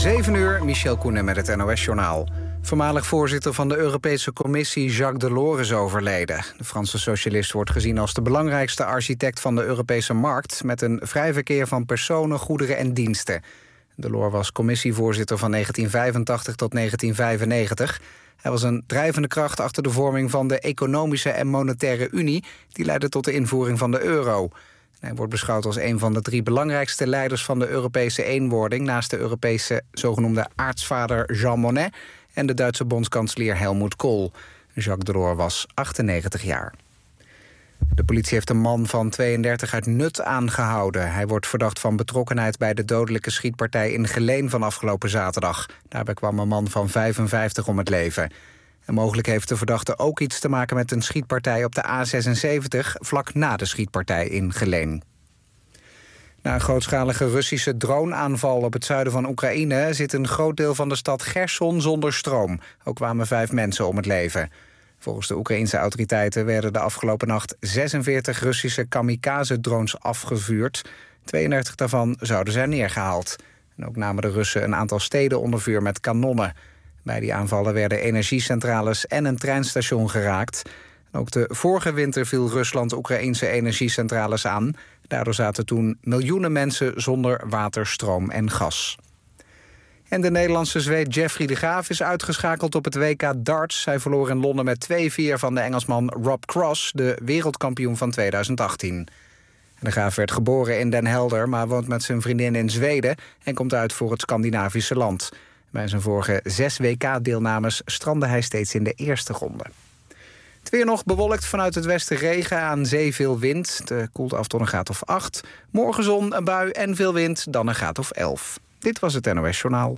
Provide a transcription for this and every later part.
7:00, Michel Koenen met het NOS-journaal. Voormalig voorzitter van de Europese Commissie Jacques Delors is overleden. De Franse socialist wordt gezien als de belangrijkste architect van de Europese markt, met een vrij verkeer van personen, goederen en diensten. Delors was commissievoorzitter van 1985 tot 1995. Hij was een drijvende kracht achter de vorming van de Economische en Monetaire Unie, die leidde tot de invoering van de euro. Hij wordt beschouwd als een van de 3 belangrijkste leiders van de Europese eenwording, naast de Europese zogenoemde aartsvader Jean Monnet en de Duitse bondskanselier Helmut Kohl. Jacques Delors was 98 jaar. De politie heeft een man van 32 uit Nut aangehouden. Hij wordt verdacht van betrokkenheid bij de dodelijke schietpartij in Geleen van afgelopen zaterdag. Daarbij kwam een man van 55 om het leven. En mogelijk heeft de verdachte ook iets te maken met een schietpartij op de A76... vlak na de schietpartij in Geleen. Na een grootschalige Russische droneaanval op het zuiden van Oekraïne zit een groot deel van de stad Gerson zonder stroom. Ook kwamen 5 mensen om het leven. Volgens de Oekraïense autoriteiten werden de afgelopen nacht 46 Russische kamikaze-drones afgevuurd. 32 daarvan zouden zijn neergehaald. En ook namen de Russen een aantal steden onder vuur met kanonnen. Bij die aanvallen werden energiecentrales en een treinstation geraakt. En ook de vorige winter viel Rusland Oekraïense energiecentrales aan. Daardoor zaten toen miljoenen mensen zonder water, stroom en gas. En de Nederlandse zweet Jeffrey de Graaf is uitgeschakeld op het WK darts. Hij verloor in Londen met 2-4 van de Engelsman Rob Cross, de wereldkampioen van 2018. De Graaf werd geboren in Den Helder, maar woont met zijn vriendin in Zweden en komt uit voor het Scandinavische land. Bij zijn vorige 6 WK-deelnames strandde hij steeds in de eerste ronde. Het weer nog bewolkt, vanuit het westen regen, aan zee veel wind. Het koelt af tot een graad of 8. Morgen zon, een bui en veel wind, dan een graad of 11. Dit was het NOS Journaal.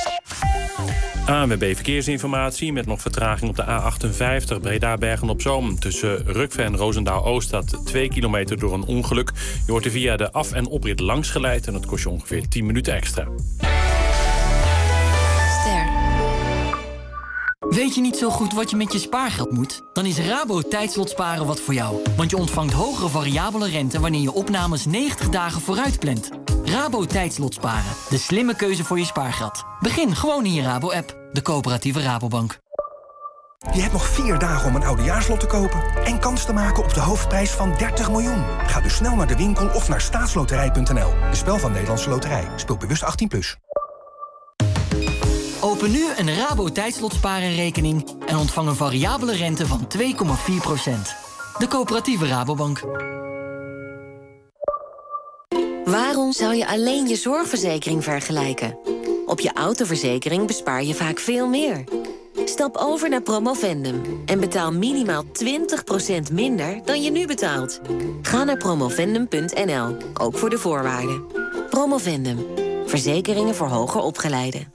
ANWB Verkeersinformatie met nog vertraging op de A58 Breda-Bergen-op-Zoom. Tussen Rukve en Roosendaal-Oost staat 2 kilometer door een ongeluk. Je wordt er via de af- en oprit langs geleid en dat kost je ongeveer 10 minuten extra. Weet je niet zo goed wat je met je spaargeld moet? Dan is Rabo Tijdslotsparen wat voor jou. Want je ontvangt hogere variabele rente wanneer je opnames 90 dagen vooruit plant. Rabo Tijdslotsparen. De slimme keuze voor je spaargeld. Begin gewoon in je Rabo-app. De coöperatieve Rabobank. Je hebt nog 4 dagen om een oudejaarslot te kopen en kans te maken op de hoofdprijs van 30 miljoen. Ga dus snel naar de winkel of naar staatsloterij.nl. Een spel van Nederlandse Loterij. Speel bewust 18+. Open nu een Rabo Tijdslotsparen-rekening en ontvang een variabele rente van 2,4%. De coöperatieve Rabobank. Waarom zou je alleen je zorgverzekering vergelijken? Op je autoverzekering bespaar je vaak veel meer. Stap over naar Promovendum en betaal minimaal 20% minder dan je nu betaalt. Ga naar promovendum.nl, ook voor de voorwaarden. Promovendum. Verzekeringen voor hoger opgeleiden.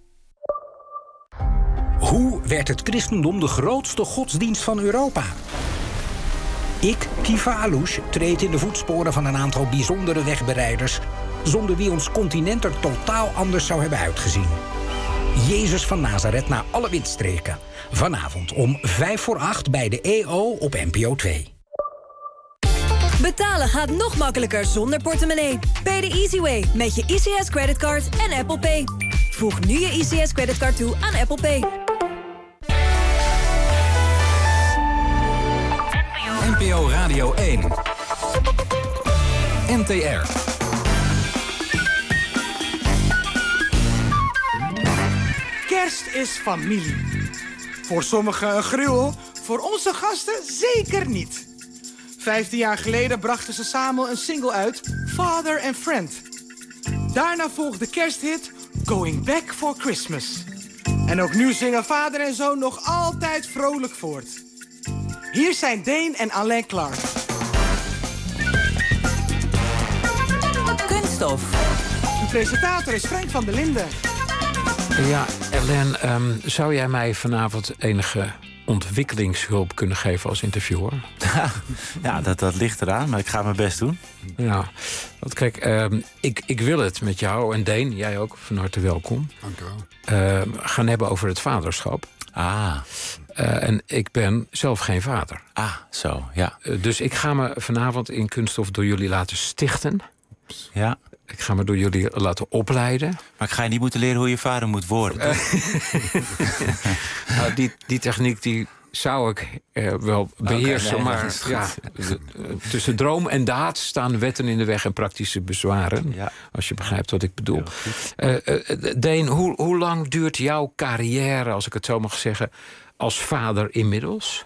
Hoe werd het christendom de grootste godsdienst van Europa? Ik, Kiva Alouche, treed in de voetsporen van een aantal bijzondere wegbereiders, zonder wie ons continent er totaal anders zou hebben uitgezien. Jezus van Nazareth naar alle windstreken. Vanavond om 7:55 bij de EO op NPO 2. Betalen gaat nog makkelijker zonder portemonnee. Pay the easy way met je ICS creditcard en Apple Pay. Voeg nu je ICS creditcard toe aan Apple Pay. NPO Radio 1. NTR. Kerst is familie. Voor sommigen een gruwel, voor onze gasten zeker niet. 15 jaar geleden brachten ze samen een single uit, Father and Friend. Daarna volgde de kersthit Going Back for Christmas. En ook nu zingen vader en zoon nog altijd vrolijk voort. Hier zijn Deen en Alain Clark. Kunststof. De presentator is Frank van der Linden. Ja, Alain, zou jij mij vanavond enige ontwikkelingshulp kunnen geven als interviewer? Ja, dat ligt eraan, maar ik ga mijn best doen. Ja, want kijk, ik wil het met jou en Deen, jij ook, van harte welkom. Dank u wel. Gaan hebben over het vaderschap. En ik ben zelf geen vader. Zo, ja. Dus ik ga me vanavond in Kunststof door jullie laten stichten. Ja. Ik ga me door jullie laten opleiden. Maar ik ga je niet moeten leren hoe je vader moet worden. Nou, die techniek die zou ik wel beheersen. Maar tussen droom en daad staan wetten in de weg en praktische bezwaren. Ja. Als je begrijpt wat ik bedoel. Deen, hoe lang duurt jouw carrière, als ik het zo mag zeggen, als vader inmiddels?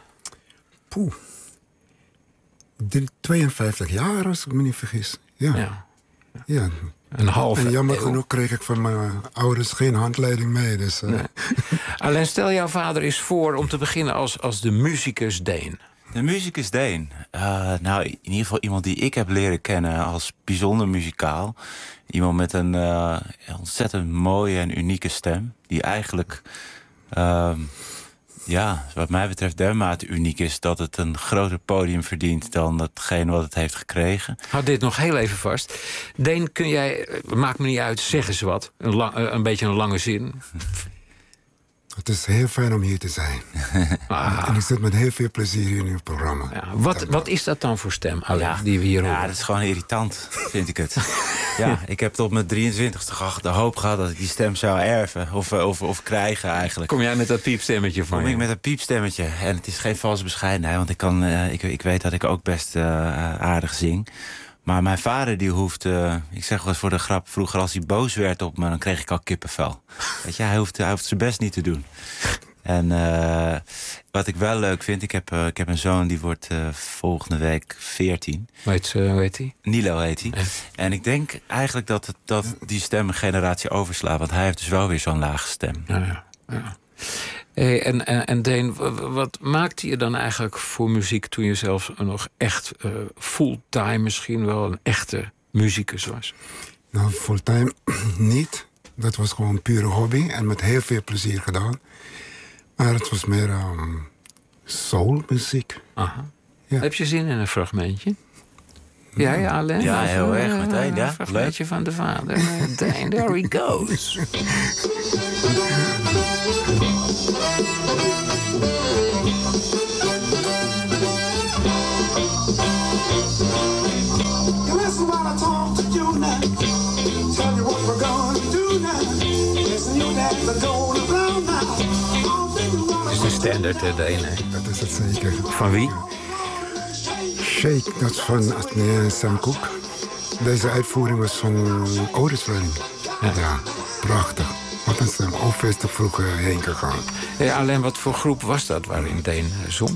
52 jaar, als ik me niet vergis. Ja. Een halve en jammer eeuw. genoeg kreeg ik van mijn ouders geen handleiding mee. Dus, nee. Alleen stel jouw vader eens voor om te beginnen als de muzikus Deen. De muzikus Deen? Nou, in ieder geval iemand die ik heb leren kennen als bijzonder muzikaal. Iemand met een ontzettend mooie en unieke stem. Die eigenlijk, wat mij betreft dermate uniek is dat het een groter podium verdient dan datgene wat het heeft gekregen. Houd dit nog heel even vast. Deen, kun jij, maakt me niet uit, zeg eens wat. Een beetje een lange zin. Het is heel fijn om hier te zijn. En ik zit met heel veel plezier hier in uw programma. Ja, wat is dat dan voor stem, die we hier horen? Ja, dat is gewoon irritant, vind ik het. Ik heb tot mijn 23e de hoop gehad dat ik die stem zou erven. Of krijgen eigenlijk. Kom jij met dat piepstemmetje van Kom ik met een piepstemmetje. En het is geen valse bescheidenheid. Want ik weet dat ik ook best aardig zing. Maar mijn vader die hoeft, ik zeg wel eens voor de grap, vroeger als hij boos werd op me, dan kreeg ik al kippenvel. Weet je, hij hoeft zijn best niet te doen. En wat ik wel leuk vind, ik heb een zoon die wordt volgende week 14. Hoe heet hij? Nilo heet hij. En ik denk eigenlijk dat die stem een generatie overslaat. Want hij heeft dus wel weer zo'n lage stem. Ja. Hey, en Deen, wat maakte je dan eigenlijk voor muziek toen je zelf nog echt fulltime misschien wel een echte muzikus was? Nou, fulltime niet. Dat was gewoon pure hobby en met heel veel plezier gedaan. Maar het was meer soulmuziek. Aha. Ja. Heb je zin in een fragmentje? Ja, Alain? Ja, heel erg meteen. Ja, een fragmentje van de vader. Deen, there he goes. Het is de standaard, Deen, hè? Dat is het zeker. Van wie? Shake, dat is van Sam Cooke. Deze uitvoering was van Otis Redding. Ja, prachtig. Wat een stem. Of is er vroeger heen gegaan. Alleen wat voor groep was dat waarin Deen zong?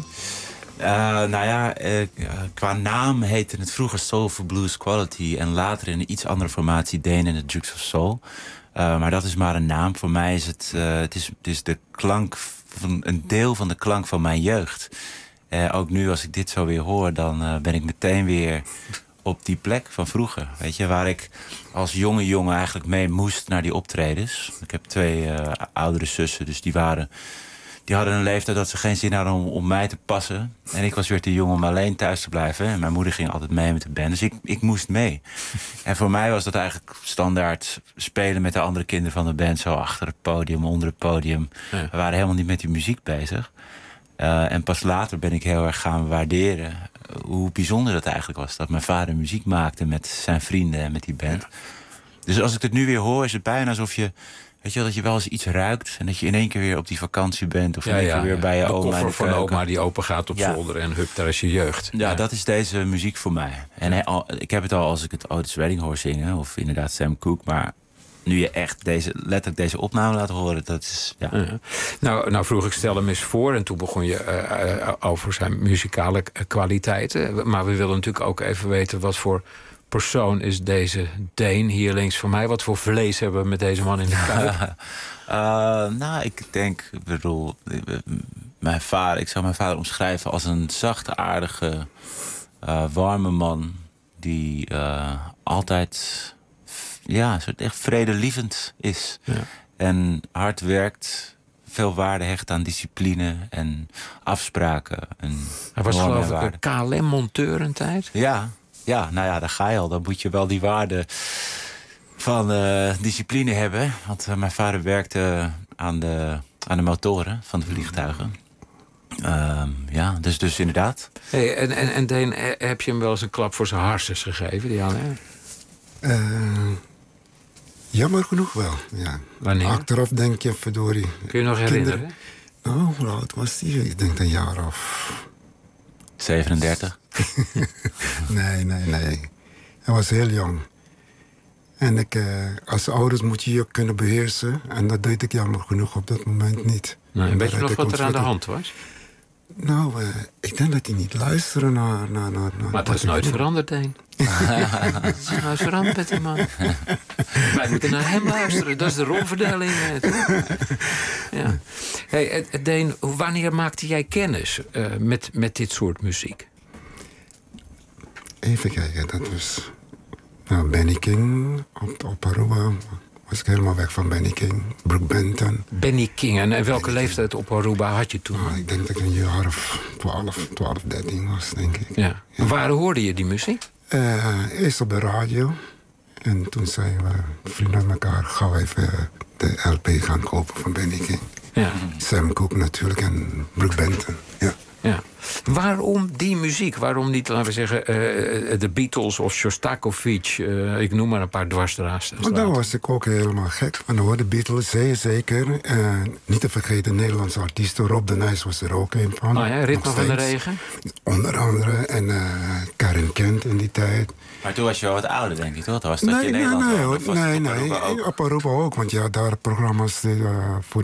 Qua naam heette het vroeger Soul for Blues Quality en later in een iets andere formatie Deen en de Dukes of Soul. Maar dat is maar een naam. Voor mij is het is de klank van een deel van de klank van mijn jeugd. Ook nu als ik dit zo weer hoor, dan ben ik meteen weer op die plek van vroeger. Weet je, waar ik als jonge jongen eigenlijk mee moest naar die optredens. Ik heb 2 oudere zussen, dus die hadden een leeftijd dat ze geen zin hadden om mij te passen. En ik was weer te jong om alleen thuis te blijven. En mijn moeder ging altijd mee met de band. Dus ik moest mee. En voor mij was dat eigenlijk standaard spelen met de andere kinderen van de band. Zo achter het podium, onder het podium. Ja. We waren helemaal niet met die muziek bezig. En pas later ben ik heel erg gaan waarderen hoe bijzonder dat eigenlijk was. Dat mijn vader muziek maakte met zijn vrienden en met die band. Ja. Dus als ik het nu weer hoor, is het bijna alsof je... Weet je wel, dat je wel eens iets ruikt en dat je in één keer weer op die vakantie bent. Of in één keer weer bij je oma. De koffer van oma die open gaat op zolder en hup, daar is je jeugd. Ja, dat is deze muziek voor mij. En ik heb het al als ik het Otis Redding hoor zingen. Of inderdaad Sam Cooke. Maar nu je echt letterlijk deze opname laat horen, dat is... Ja. Nou vroeg ik stel hem eens voor. En toen begon je over zijn muzikale kwaliteiten. Maar we willen natuurlijk ook even weten wat voor persoon is deze Deen hier links van mij. Wat voor vlees hebben we met deze man in de kuip? Ik zou mijn vader omschrijven als een zachtaardige, warme man die altijd soort echt vredelievend is. Ja. En hard werkt, veel waarde hecht aan discipline en afspraken. Hij was geloof ik een KLM-monteur een tijd. Ja, nou ja, daar ga je al. Dan moet je wel die waarde van discipline hebben. Want mijn vader werkte aan de motoren van de vliegtuigen. Dus inderdaad. Hey, en Deen, heb je hem wel eens een klap voor zijn harses gegeven, die Alain? Jammer genoeg wel, ja. Wanneer? Achteraf denk je, verdorie. Kun je nog herinneren? Nou, hoe oud was die? Ik denk een jaar of... 37? Nee. Hij was heel jong. En als ouders moet je je kunnen beheersen. En dat deed ik jammer genoeg op dat moment niet. Nee, weet je nog wat er aan de hand was? Nou, ik denk dat hij niet luisterde naar maar dat is nooit veranderd, Deen. Dat is nooit veranderd met die man. Wij moeten naar hem luisteren. Dat is de rolverdeling. Ja. Hey, Deen, wanneer maakte jij kennis met dit soort muziek? Even kijken, dat was... Nou, Benny King op Aruba... was ik helemaal weg van Benny King. Brook Benton. Benny King. En welke leeftijd op Aruba had je toen? Nou, ik denk dat ik een jaar of 12, 13 was, denk ik. Ja. En waar hoorde je die muziek? Eerst op de radio. En toen zeiden we, vrienden met elkaar... gauw even de LP gaan kopen van Benny King. Ja. Sam Cooke natuurlijk en Brook Benton. Ja. Ja. Waarom die muziek? Waarom niet, laten we zeggen, de Beatles of Shostakovich? Ik noem maar een paar dwarsdraads. Daar was ik ook helemaal gek van, hoor. De Beatles, zeker. Niet te vergeten, Nederlandse artiesten. Rob de Nijs was er ook een van. Oh ja, Ritme van de Regen? Onder andere. En Karen Kent in die tijd. Maar toen was je al wat ouder, denk ik, toch? Was dat je Nederland nee. Op Aruba ook. Want ja, daar programma's voor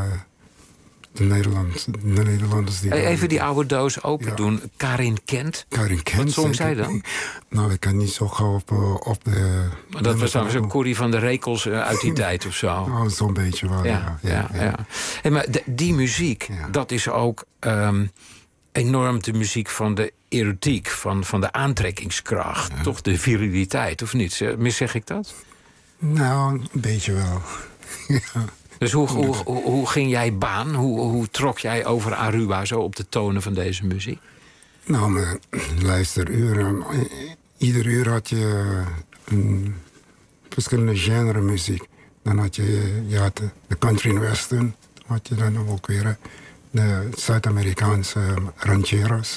de Nederlanders die... Even die oude doos open doen. Karin Kent. Wat zong zij dan? Nou, ik kan niet zo gauw op de... Maar dat was dan zo'n Corrie van de Rekels uit die tijd of zo. Oh, zo'n beetje wel, ja. Hey, maar die muziek, dat is ook enorm de muziek van de erotiek, van de aantrekkingskracht. Ja. Toch de viriliteit, of niet? Miszeg ik dat? Nou, een beetje wel. Ja. Dus hoe ging jij baan? Hoe trok jij over Aruba zo op de tonen van deze muziek? Nou, luisteruren. Ieder uur had je verschillende genre muziek. Dan had je had de country and western. Had je dan ook weer de Zuid-Amerikaanse rancheros.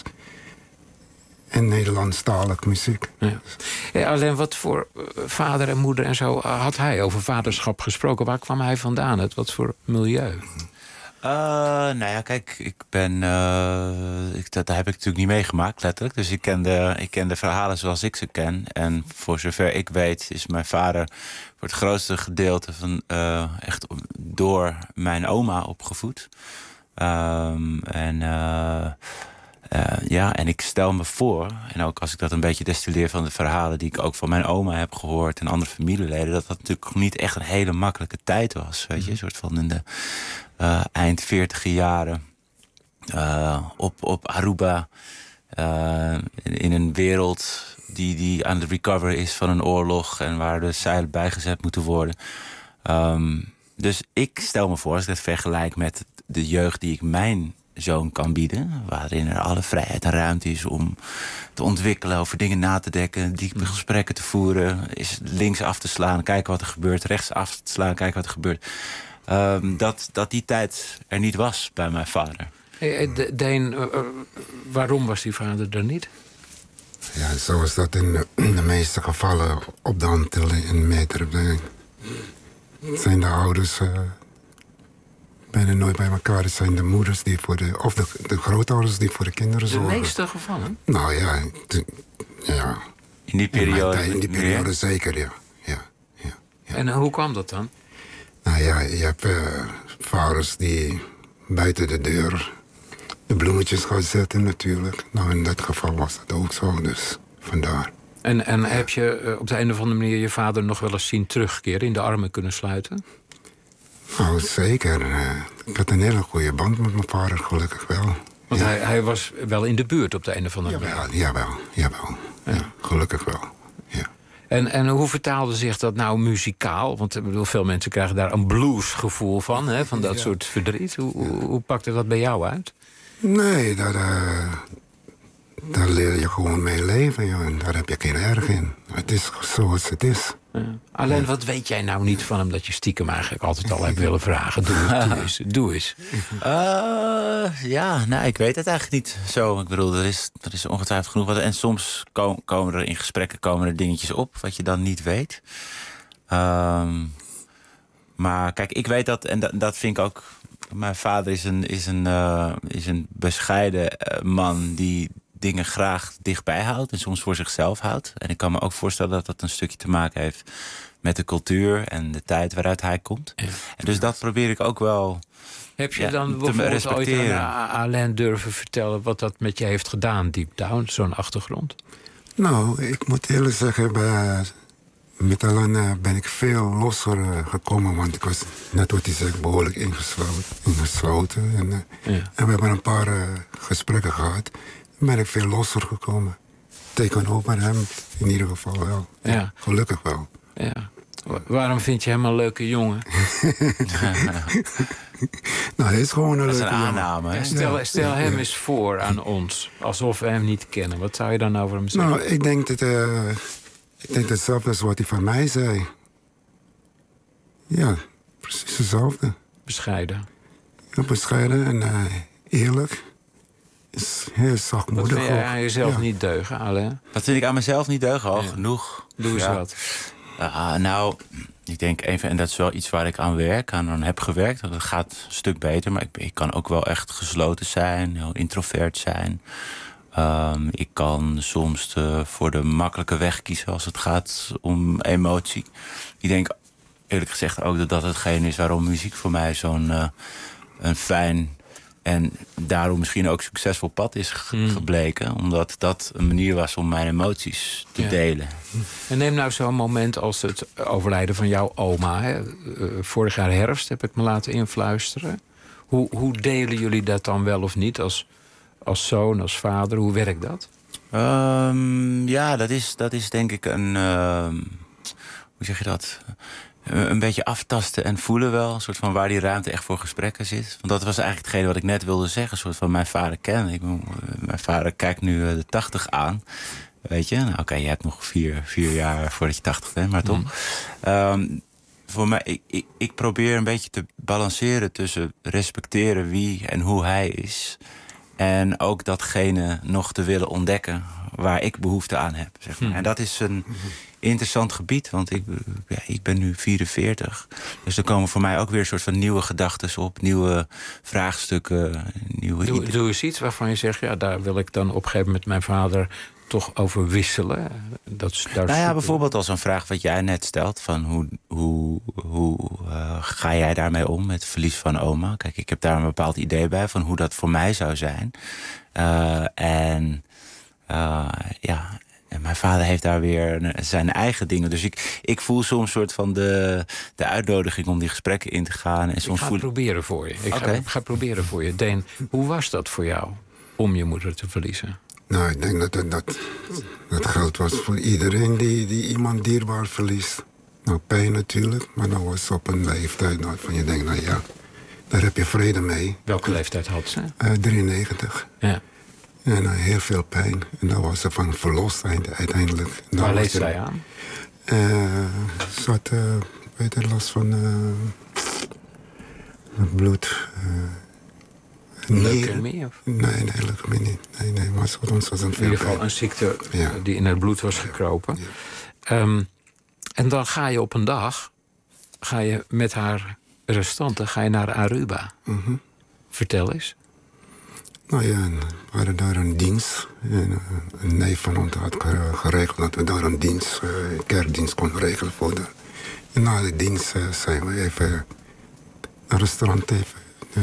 En Nederlandstalig muziek. Ja. Ja, alleen wat voor vader en moeder en zo had hij over vaderschap gesproken? Waar kwam hij vandaan? Wat voor milieu? Nou ja, kijk, ik ben... dat heb ik natuurlijk niet meegemaakt, letterlijk. Dus ik ken de verhalen zoals ik ze ken. En voor zover ik weet is mijn vader voor het grootste gedeelte van echt door mijn oma opgevoed. En ik stel me voor, en ook als ik dat een beetje destilleer van de verhalen die ik ook van mijn oma heb gehoord en andere familieleden, dat natuurlijk niet echt een hele makkelijke tijd was. Weet je, een soort van in de eind 40e jaren op Aruba, in een wereld die aan het recoveren is van een oorlog en waar de zeilen bijgezet moeten worden. Dus ik stel me voor, als ik dat vergelijk met de jeugd die ik mijn zoon kan bieden, waarin er alle vrijheid en ruimte is om te ontwikkelen, over dingen na te denken, diepe gesprekken te voeren, is links af te slaan, kijken wat er gebeurt, rechts af te slaan, kijken wat er gebeurt. Dat die tijd er niet was bij mijn vader. Deen, waarom was die vader er niet? Ja, zoals dat in de meeste gevallen op de Antillen in meter zijn de ouders bijna nooit bij elkaar. Het zijn de moeders die voor of de grootouders die voor de kinderen zorgen. De meeste gevallen? Nou ja, in die periode? In die periode zeker, ja. En hoe kwam dat dan? Nou ja, je hebt vaders die buiten de deur de bloemetjes gaan zetten natuurlijk. Nou, in dat geval was dat ook zo, dus vandaar. En heb je op de een of andere manier je vader nog wel eens zien terugkeren, in de armen kunnen sluiten? Nou, zeker. Ik had een hele goede band met mijn vader, gelukkig wel. Want hij was wel in de buurt op de een of andere manier? Jawel. Ja, gelukkig wel. Ja. En hoe vertaalde zich dat nou muzikaal? Want veel mensen krijgen daar een bluesgevoel van, hè, van dat soort verdriet. Hoe pakte dat bij jou uit? Nee, daar leer je gewoon mee leven. Joh. En daar heb je geen erg in. Het is zoals het is. Alleen, wat weet jij nou niet van hem dat je stiekem eigenlijk altijd al hebt willen vragen? Doe eens. Ik weet het eigenlijk niet zo. Ik bedoel, er is ongetwijfeld genoeg wat. En soms komen er in gesprekken dingetjes op wat je dan niet weet. Maar kijk, ik weet dat, en dat vind ik ook. Mijn vader is een bescheiden man die dingen graag dichtbij houdt en soms voor zichzelf houdt. En ik kan me ook voorstellen dat dat een stukje te maken heeft met de cultuur en de tijd waaruit hij komt. Ja. En dus dat probeer ik ook wel. Heb je dan bijvoorbeeld ooit aan Alain durven vertellen wat dat met je heeft gedaan, deep down, zo'n achtergrond? Nou, ik moet eerlijk zeggen, met Alain ben ik veel losser gekomen, want ik was, net wat hij zegt, behoorlijk ingesloten. En we hebben een paar gesprekken gehad. Dan ben ik veel losser gekomen. Tegenover hem in ieder geval wel. Ja. Gelukkig wel. Ja. Waarom vind je hem een leuke jongen? Nou, hij is gewoon een leuke jongen. Aanname. Hè? Stel hem eens voor aan ons, alsof we hem niet kennen. Wat zou je dan over hem zeggen? Nou, ik denk hetzelfde als wat hij van mij zei. Ja, precies hetzelfde. Bescheiden. Ja, bescheiden en eerlijk. Is heel zachtmoedig. Wat vind je aan jezelf niet deugen, Alain? Wat vind ik aan mezelf niet deugen? Al genoeg. Doe eens wat. Nou, ik denk even, en dat is wel iets waar ik aan werk, aan heb gewerkt. Dat gaat een stuk beter, maar ik kan ook wel echt gesloten zijn, heel introvert zijn. Ik kan soms voor de makkelijke weg kiezen als het gaat om emotie. Ik denk eerlijk gezegd ook dat hetgeen is waarom muziek voor mij zo'n een fijn en daarom misschien ook succesvol pad is gebleken. Omdat dat een manier was om mijn emoties te delen. En neem nou zo'n moment als het overlijden van jouw oma. Hè? Vorig jaar herfst heb ik me laten influisteren. Hoe delen jullie dat dan wel of niet als zoon, als vader? Hoe werkt dat? Dat is denk ik een... hoe zeg je dat? Een beetje aftasten en voelen wel. Een soort van waar die ruimte echt voor gesprekken zit. Want dat was eigenlijk hetgene wat ik net wilde zeggen. Een soort van mijn vader kennen. Mijn vader kijkt nu de 80 aan. Weet je? Nou, oké, je hebt nog 4 jaar voordat je 80 bent. Maar toch. Voor mij, ik probeer een beetje te balanceren tussen respecteren wie en hoe hij is. En ook datgene nog te willen ontdekken waar ik behoefte aan heb. Zeg maar. En dat is een interessant gebied, want ik ben nu 44. Dus er komen voor mij ook weer een soort van nieuwe gedachten op, nieuwe vraagstukken. Doe eens iets waarvan je zegt, ja, daar wil ik dan op een gegeven moment mijn vader toch over wisselen. Bijvoorbeeld als een vraag wat jij net stelt, van hoe ga jij daarmee om met het verlies van oma? Kijk, ik heb daar een bepaald idee bij van hoe dat voor mij zou zijn. En mijn vader heeft daar weer zijn eigen dingen. Dus ik voel soms een soort van de uitnodiging om die gesprekken in te gaan. En soms ik ga het proberen voor je. Ik ga proberen voor je. Deen, hoe was dat voor jou om je moeder te verliezen? Nou, ik denk dat geldt was voor iedereen die iemand dierbaar verliest. Nou, pijn natuurlijk, maar dan was op een leeftijd waarvan je denkt, nou ja, daar heb je vrede mee. Welke leeftijd had ze? 93. Ja. En heel veel pijn. En dan was ze van verlost uiteindelijk. Waar leed zij aan? Ze had last van bloed. Leukemie? Nee, leukemie niet. Nee, maar ons was een in ieder geval een ziekte die in het bloed was gekropen. Ja. En dan ga je op een dag, met haar restanten, naar Aruba. Mm-hmm. Vertel eens. Nou ja, we hadden daar een dienst. Een neef van ons had geregeld dat we daar een kerkdienst konden regelen voor de. En na de dienst zijn we even een restaurant even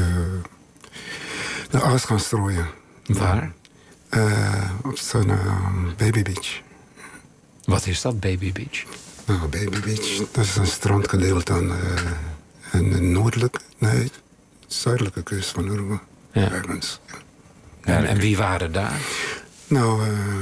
de aas gaan strooien. Waar? Op zo'n Baby Beach. Wat is dat, Baby Beach? Nou, Baby Beach, dat is een strandgedeelte aan de zuidelijke kust van Uruguay. Ja. En wie waren daar? Nou,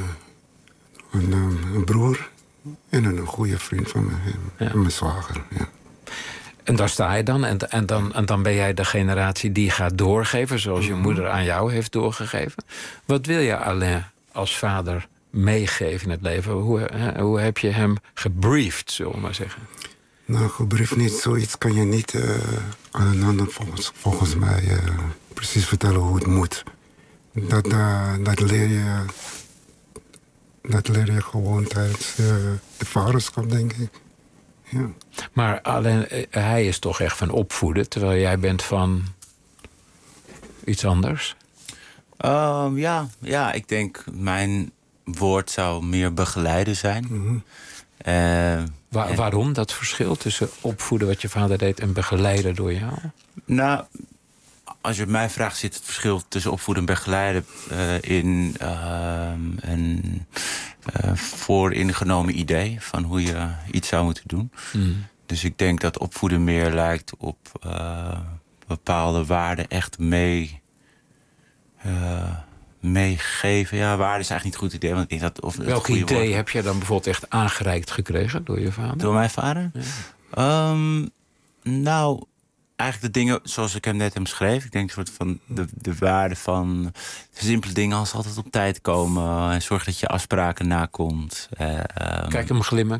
een broer en een goede vriend van me. En mijn zwager, ja. En daar sta je dan en dan ben jij de generatie die gaat doorgeven, zoals je moeder aan jou heeft doorgegeven. Wat wil je, Alain, als vader meegeven in het leven? Hoe heb je hem gebriefd, zullen we maar zeggen? Nou, gebriefd niet. Zoiets kan je niet aan een ander volgens mij precies vertellen hoe het moet. Dat leer je gewoon tijdens de vaderschap, denk ik. Ja. Maar alleen hij is toch echt van opvoeden, terwijl jij bent van iets anders? Ja, ik denk mijn woord zou meer begeleiden zijn. Mm-hmm. Waarom dat verschil tussen opvoeden wat je vader deed en begeleiden door jou? Nou, als je mij vraagt, zit het verschil tussen opvoeden en begeleiden in een vooringenomen idee van hoe je iets zou moeten doen. Mm. Dus ik denk dat opvoeden meer lijkt op bepaalde waarden echt meegeven. Ja, waarde is eigenlijk niet een goed idee. Want ik denk dat, welk idee heb je dan bijvoorbeeld echt aangereikt gekregen door je vader? Door mijn vader? Ja. Nou, eigenlijk de dingen zoals ik hem net heb beschreven. Ik denk een soort van de waarde van simpele dingen als altijd op tijd komen. En zorg dat je afspraken nakomt. Kijk hem glimmen,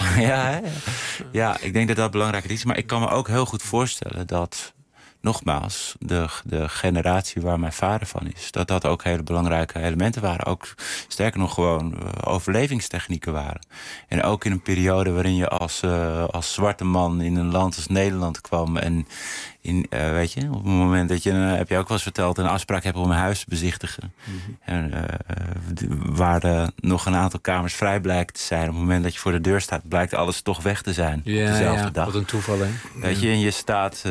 Ja, ik denk dat dat belangrijk is. Maar ik kan me ook heel goed voorstellen dat, nogmaals, de generatie waar mijn vader van is, dat ook hele belangrijke elementen waren. Ook, sterker nog, gewoon overlevingstechnieken waren. En ook in een periode waarin je als zwarte man in een land als Nederland kwam. En weet je, op het moment dat je, heb je ook wel eens verteld, een afspraak hebt om een huis te bezichtigen. Mm-hmm. En waar er nog een aantal kamers vrij blijkt te zijn. Op het moment dat je voor de deur staat, blijkt alles toch weg te zijn. Ja, op dezelfde dag. Wat een toeval, hè? Weet je, en je staat,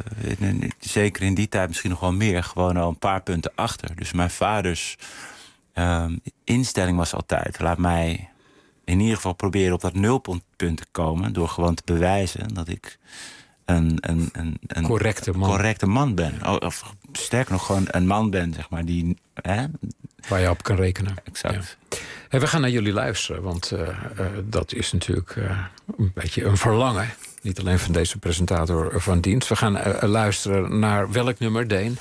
zeker in die tijd misschien nog wel meer, gewoon al een paar punten achter. Dus mijn vaders instelling was altijd, laat mij in ieder geval proberen op dat nulpunt te komen, door gewoon te bewijzen dat ik een correcte man ben. Of sterker nog, gewoon een man ben, zeg maar, die, waar je op kan rekenen. Exact. Ja. Hey, we gaan naar jullie luisteren, want dat is natuurlijk een beetje een verlangen. Niet alleen van deze presentator van dienst. We gaan luisteren naar welk nummer, Deen?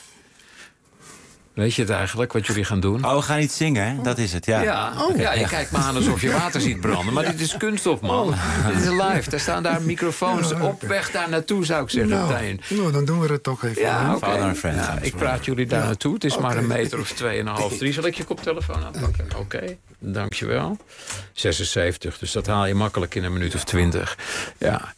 Weet je het eigenlijk, wat jullie gaan doen? Oh, we gaan iets zingen, hè? Dat is het, ja. Ja, je kijkt me aan alsof je water ziet branden. Maar dit is kunststof, man. Dit is live. Er staan daar microfoons op weg daar naartoe, zou ik zeggen. Nou, dan doen we het toch even. Ja, okay. Ik praat jullie daar naartoe. Het is maar een meter of 2,5, 3. Zal ik je koptelefoon aanpakken? Oké, dankjewel. 76, dus dat haal je makkelijk in een minuut of 20. Ja.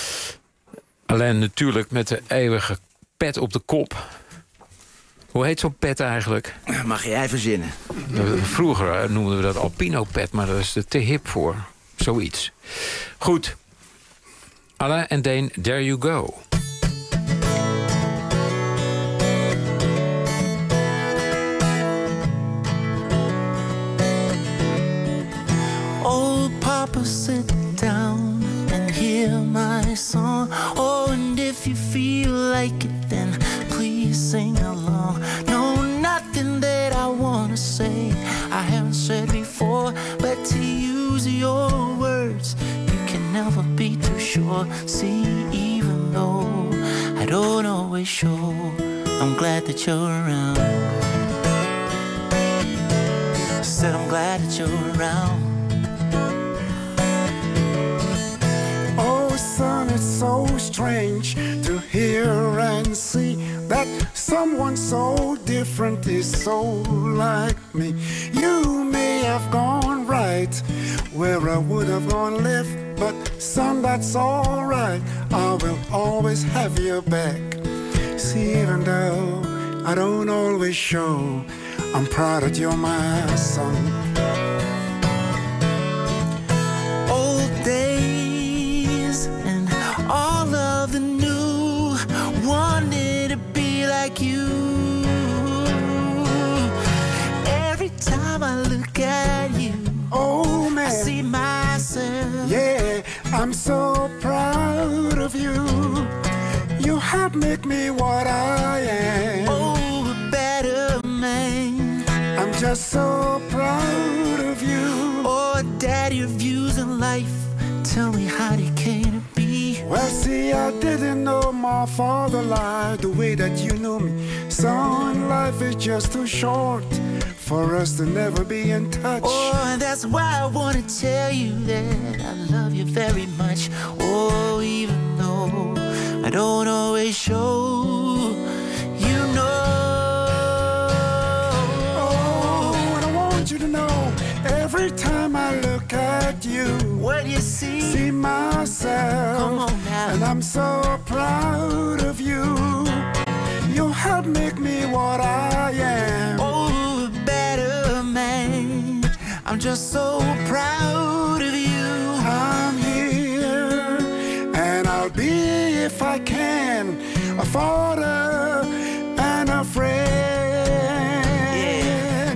Alleen natuurlijk met de eeuwige pet op de kop. Hoe heet zo'n pet eigenlijk? Mag jij verzinnen? Vroeger noemden we dat Alpino-pet, maar daar is er te hip voor. Zoiets. Goed. Alain en Deen, there you go. Oh, Papa, sit down and hear my song. Oh, and if you feel like it, then please sing along. No, nothing that I wanna say I haven't said before, but to use your words, you can never be too sure. See, even though I don't always show, I'm glad that you're around. Said I'm glad that you're around. Oh, son, it's so strange to hear and see that someone so different is so like me. You may have gone right where I would have gone left, but son, that's all right. I will always have your back. See, even though I don't always show, I'm proud that you're my son. Old days and all of the new, wanted to be like you. Every time I look at you, oh man, I see myself. Yeah, I'm so proud of you. You help make me what I am. Oh, a better man. I'm just so proud of you. Oh, Dad, your views in life, tell me how they came to be. Well, see, I didn't know my father lied the way that you knew me. Son, life is just too short for us to never be in touch. Oh, and that's why I wanna tell you that I love you very much. Oh, even though I don't always show, you know. Oh, and I want you to know, every time I look at you, what you see myself. Come on now. And I'm so proud of you. You help make me what I am. Oh, a better man. I'm just so proud of you. I'm here, and I'll be, if I can, a father and a friend. Yeah.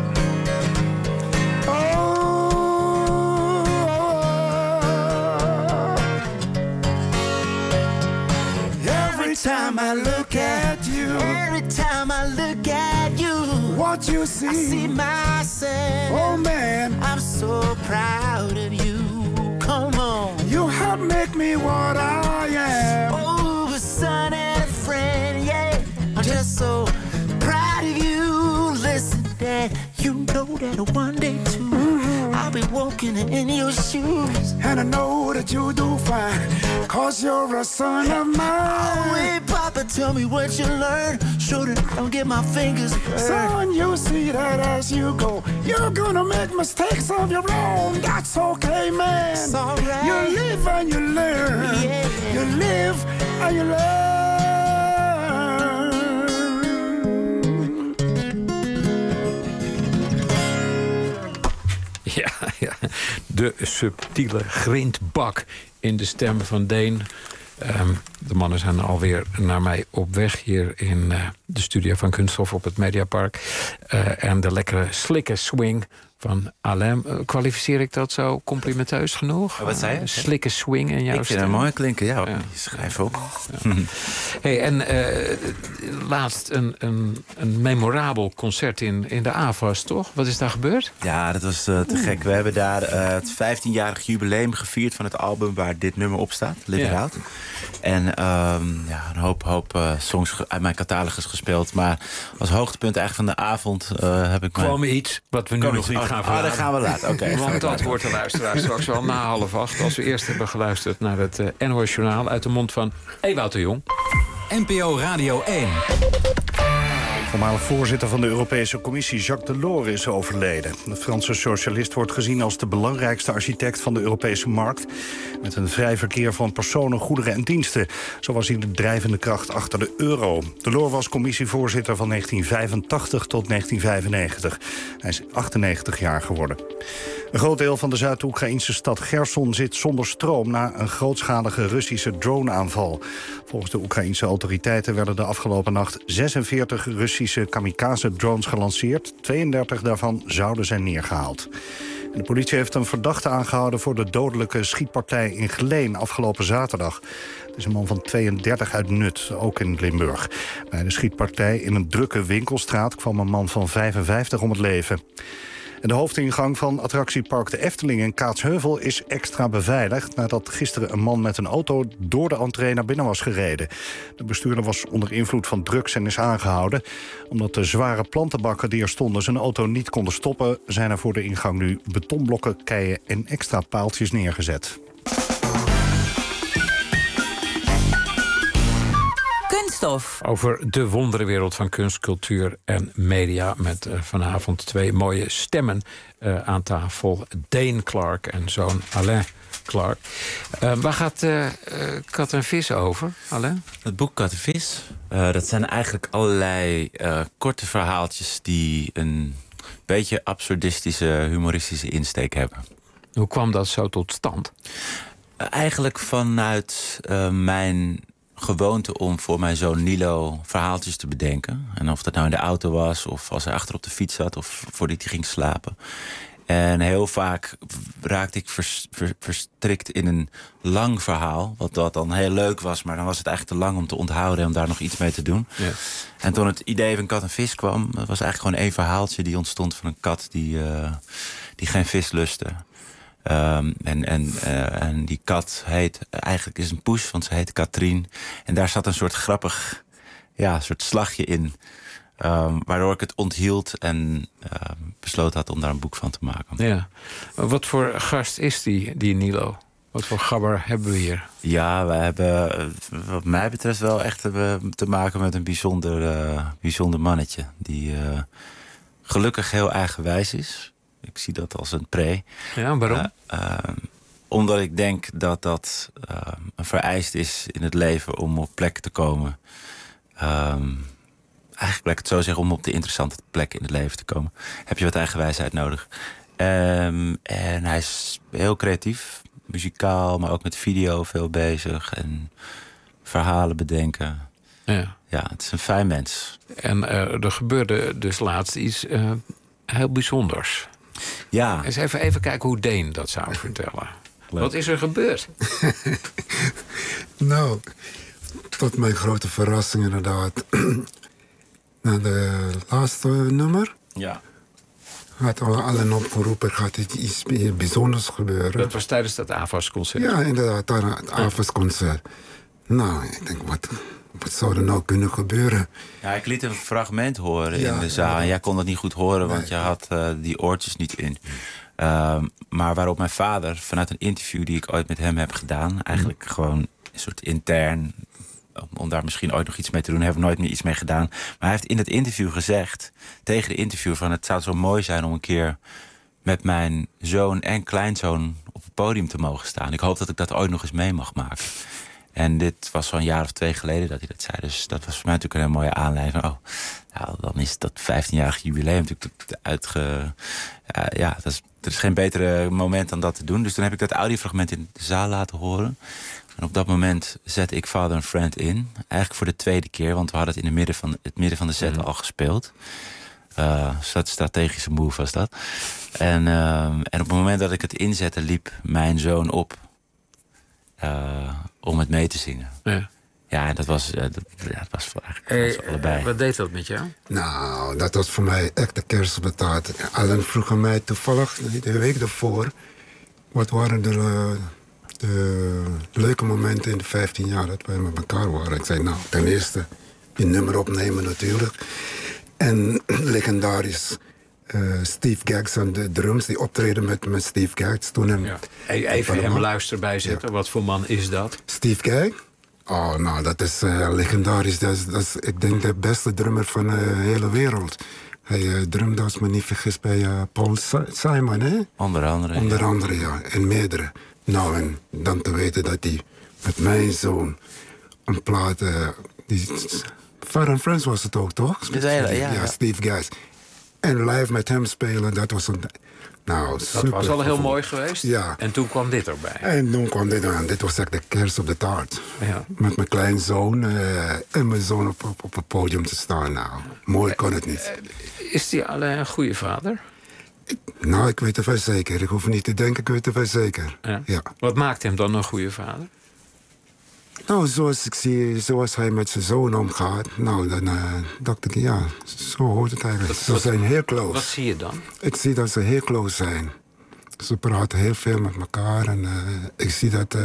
Every time I look at you, every time I look at you, what you see, I see myself. Oh man, I'm so proud of you. Come on, you help make me what I am. Oh, a son and a friend, yeah. I'm just so proud of you. Listen, Dad, you know that one day too, I'll be walking in your shoes. And I know that you do fine, 'cause you're a son of mine. Oh, hey, Papa, tell me what you learned. Sure that I don't get my fingers burned. Son, you see that as you go, you're gonna make mistakes of your own. That's okay, man. It's all right. You live and you learn. Yeah. You live and you learn. Ja, de subtiele grindbak in de stem van Deen. De mannen zijn alweer naar mij op weg hier in de studio van Kunststof op het Mediapark. En de lekkere slikke swing van Alain. Kwalificeer ik dat zo complimenteus genoeg? Wat zei je? Slikke swing in jouw stem. Ik vind het mooi klinken, ja. Schrijf ook. Ja. Hey, en laatst een memorabel concert in de AVAS, toch? Wat is daar gebeurd? Ja, dat was te gek. We hebben daar het 15-jarig jubileum gevierd van het album waar dit nummer op staat, Live It Out. En een hoop songs uit mijn catalogus gespeeld. Maar als hoogtepunt eigenlijk van de avond heb ik... Kwam iets wat we nu nog niet gaan verlaten. Dat gaan we laten, oké. Want dat hoort de luisteraar straks wel na 7:30... als we eerst hebben geluisterd naar het NOS Journaal... uit de mond van Ewout de Jong. NPO Radio 1. Voormalig voorzitter van de Europese Commissie Jacques Delors is overleden. De Franse socialist wordt gezien als de belangrijkste architect van de Europese markt. Met een vrij verkeer van personen, goederen en diensten. Zo was hij de drijvende kracht achter de euro. Delors was commissievoorzitter van 1985 tot 1995. Hij is 98 jaar geworden. Een groot deel van de Zuid-Oekraïnse stad Gerson zit zonder stroom na een grootschalige Russische droneaanval. Volgens de Oekraïnse autoriteiten werden de afgelopen nacht 46 Russische kamikaze-drones gelanceerd. 32 daarvan zouden zijn neergehaald. En de politie heeft een verdachte aangehouden voor de dodelijke schietpartij in Geleen afgelopen zaterdag. Het is een man van 32 uit Nut, ook in Limburg. Bij de schietpartij in een drukke winkelstraat kwam een man van 55 om het leven. En de hoofdingang van attractiepark de Efteling in Kaatsheuvel is extra beveiligd nadat gisteren een man met een auto door de entree naar binnen was gereden. De bestuurder was onder invloed van drugs en is aangehouden. Omdat de zware plantenbakken die er stonden zijn auto niet konden stoppen, zijn er voor de ingang nu betonblokken, keien en extra paaltjes neergezet. Over de wonderenwereld van kunst, cultuur en media. Met vanavond 2 mooie stemmen aan tafel. Dane Clark en zoon Alain Clark. Waar gaat Kat en Vis over, Alain? Het boek Kat en Vis. Dat zijn eigenlijk allerlei korte verhaaltjes die een beetje absurdistische, humoristische insteek hebben. Hoe kwam dat zo tot stand? Eigenlijk vanuit mijn gewoonte om voor mijn zoon Nilo verhaaltjes te bedenken. En of dat nou in de auto was, of als hij achter op de fiets zat, of voordat hij ging slapen. En heel vaak raakte ik verstrikt in een lang verhaal. Wat dan heel leuk was, maar dan was het eigenlijk te lang om te onthouden en om daar nog iets mee te doen. Ja. En toen het idee van Kat en Vis kwam, dat was eigenlijk gewoon één verhaaltje die ontstond van een kat die geen vis lustte. En die kat eigenlijk is een poes, want ze heet Katrien. En daar zat een soort grappig, soort slagje in. Waardoor ik het onthield en besloten had om daar een boek van te maken. Ja. Wat voor gast is die Nilo? Wat voor gabber hebben we hier? Ja, wij hebben wat mij betreft wel echt te maken met een bijzonder mannetje. Die gelukkig heel eigenwijs is. Ik zie dat als een pre. Ja, waarom? Omdat ik denk dat dat een vereist is in het leven om op plekken te komen. Eigenlijk laat ik het zo zeggen, om op de interessante plekken in het leven te komen, heb je wat eigenwijsheid nodig. En hij is heel creatief, muzikaal, maar ook met video veel bezig en verhalen bedenken. Ja, het is een fijn mens. En er gebeurde dus laatst iets heel bijzonders. Ja. Eens even kijken hoe Deen dat zou vertellen. Leuk. Wat is er gebeurd? Nou, tot mijn grote verrassing inderdaad. Na de laatste nummer. Ja. Had allen opgeroepen, gaat iets bijzonders gebeuren. Dat was tijdens dat AVAS-concert? Ja, inderdaad, het AVAS-concert. Nou, ik denk, wat zou er nou kunnen gebeuren? Ja, ik liet een fragment horen in de zaal. En jij kon dat niet goed horen, want je had die oortjes niet in. Maar waarop mijn vader, vanuit een interview die ik ooit met hem heb gedaan, eigenlijk gewoon een soort intern, om daar misschien ooit nog iets mee te doen, hebben we nooit meer iets mee gedaan. Maar hij heeft in het interview gezegd, tegen de interview, van het zou zo mooi zijn om een keer met mijn zoon en kleinzoon op het podium te mogen staan. Ik hoop dat ik dat ooit nog eens mee mag maken. En dit was zo'n jaar of 2 geleden dat hij dat zei. Dus dat was voor mij natuurlijk een hele mooie aanleiding. Dan is dat 15-jarig jubileum natuurlijk er is geen betere moment dan dat te doen. Dus toen heb ik dat audiofragment in de zaal laten horen. En op dat moment zette ik Father and Friend in. Eigenlijk voor de 2e keer, want we hadden het in het midden van de set al gespeeld. Dat strategische move was dat. En op het moment dat ik het inzette, liep mijn zoon op om het mee te zingen. Ja, en dat was eigenlijk allebei. Wat deed dat met jou? Nou, dat was voor mij echt de kerst op de taart. Allen vroegen mij toevallig de week daarvoor, wat waren de leuke momenten in de 15 jaar dat wij met elkaar waren. Ik zei, nou, ten eerste je nummer opnemen natuurlijk. En legendarisch Steve Gags aan de drums, die optreden met Steve Gags. Toen even hem luister bij zetten. Ja. Wat voor man is dat? Steve Gags? Oh, nou, dat is legendarisch. Dat is, ik denk, de beste drummer van de hele wereld. Hij drumde, als me niet vergis, bij Paul Simon, hè? Onder andere, ja. En meerdere. Nou, en dan te weten dat hij met mijn zoon een plaat... Father and Friends was het ook, toch? Ja, Steve Gads. En live met hem spelen, dat was een... Nou, super. Dat was al heel mooi geweest. Ja. En toen kwam dit erbij. En toen kwam dit aan. Dit was echt de kerst op de taart. Ja. Met mijn kleinzoon en mijn zoon op het podium te staan. Nou, mooi kon het niet. Is hij alleen een goede vader? Ik weet het wel zeker. Ik hoef niet te denken, ik weet het wel zeker. Ja. Wat maakt hem dan een goede vader? Nou, zoals ik zie, zoals hij met zijn zoon omgaat. Nou, dan dacht ik, ja, zo hoort het eigenlijk. Ze zijn heel close. Wat zie je dan? Ik zie dat ze heel close zijn. Ze praten heel veel met elkaar. En ik zie dat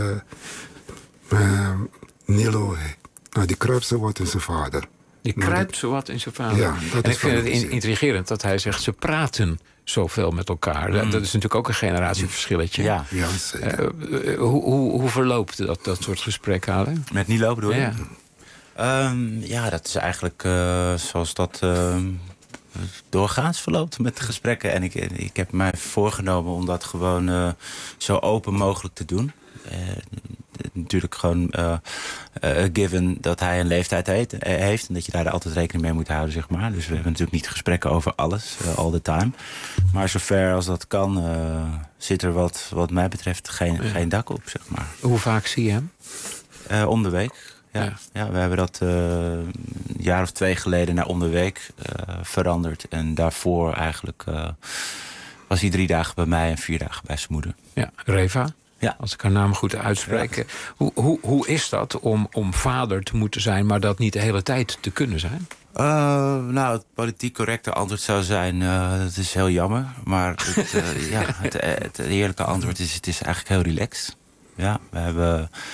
Nilo, die kruipt zo wat in zijn vader. Die kruipt zo wat in zijn vader? Ja, dat en ik vind het intrigerend dat hij zegt, ze praten zoveel met elkaar. Dat is natuurlijk ook een generatieverschilletje. Ja, zeker. Hoe verloopt dat soort gesprekken, Alain? Met Nilo bedoel je? Ja, dat is eigenlijk zoals dat doorgaans verloopt met de gesprekken. En ik heb mij voorgenomen om dat gewoon zo open mogelijk te doen. Natuurlijk gewoon given dat hij een leeftijd heeft en dat je daar altijd rekening mee moet houden, zeg maar. Dus we hebben natuurlijk niet gesprekken over alles, all the time. Maar zover als dat kan, zit er wat mij betreft geen dak op, zeg maar. Hoe vaak zie je hem? Om de week. Ja, we hebben dat een jaar of 2 geleden naar om de week veranderd. En daarvoor eigenlijk was hij 3 dagen bij mij en 4 dagen bij zijn moeder. Ja, Reva? Ja. Als ik haar naam goed uitspreek. Ja. Hoe is dat om vader te moeten zijn, maar dat niet de hele tijd te kunnen zijn? Nou, het politiek correcte antwoord zou zijn, het is heel jammer. Maar het heerlijke antwoord is, het is eigenlijk heel relaxed. Ja, we hebben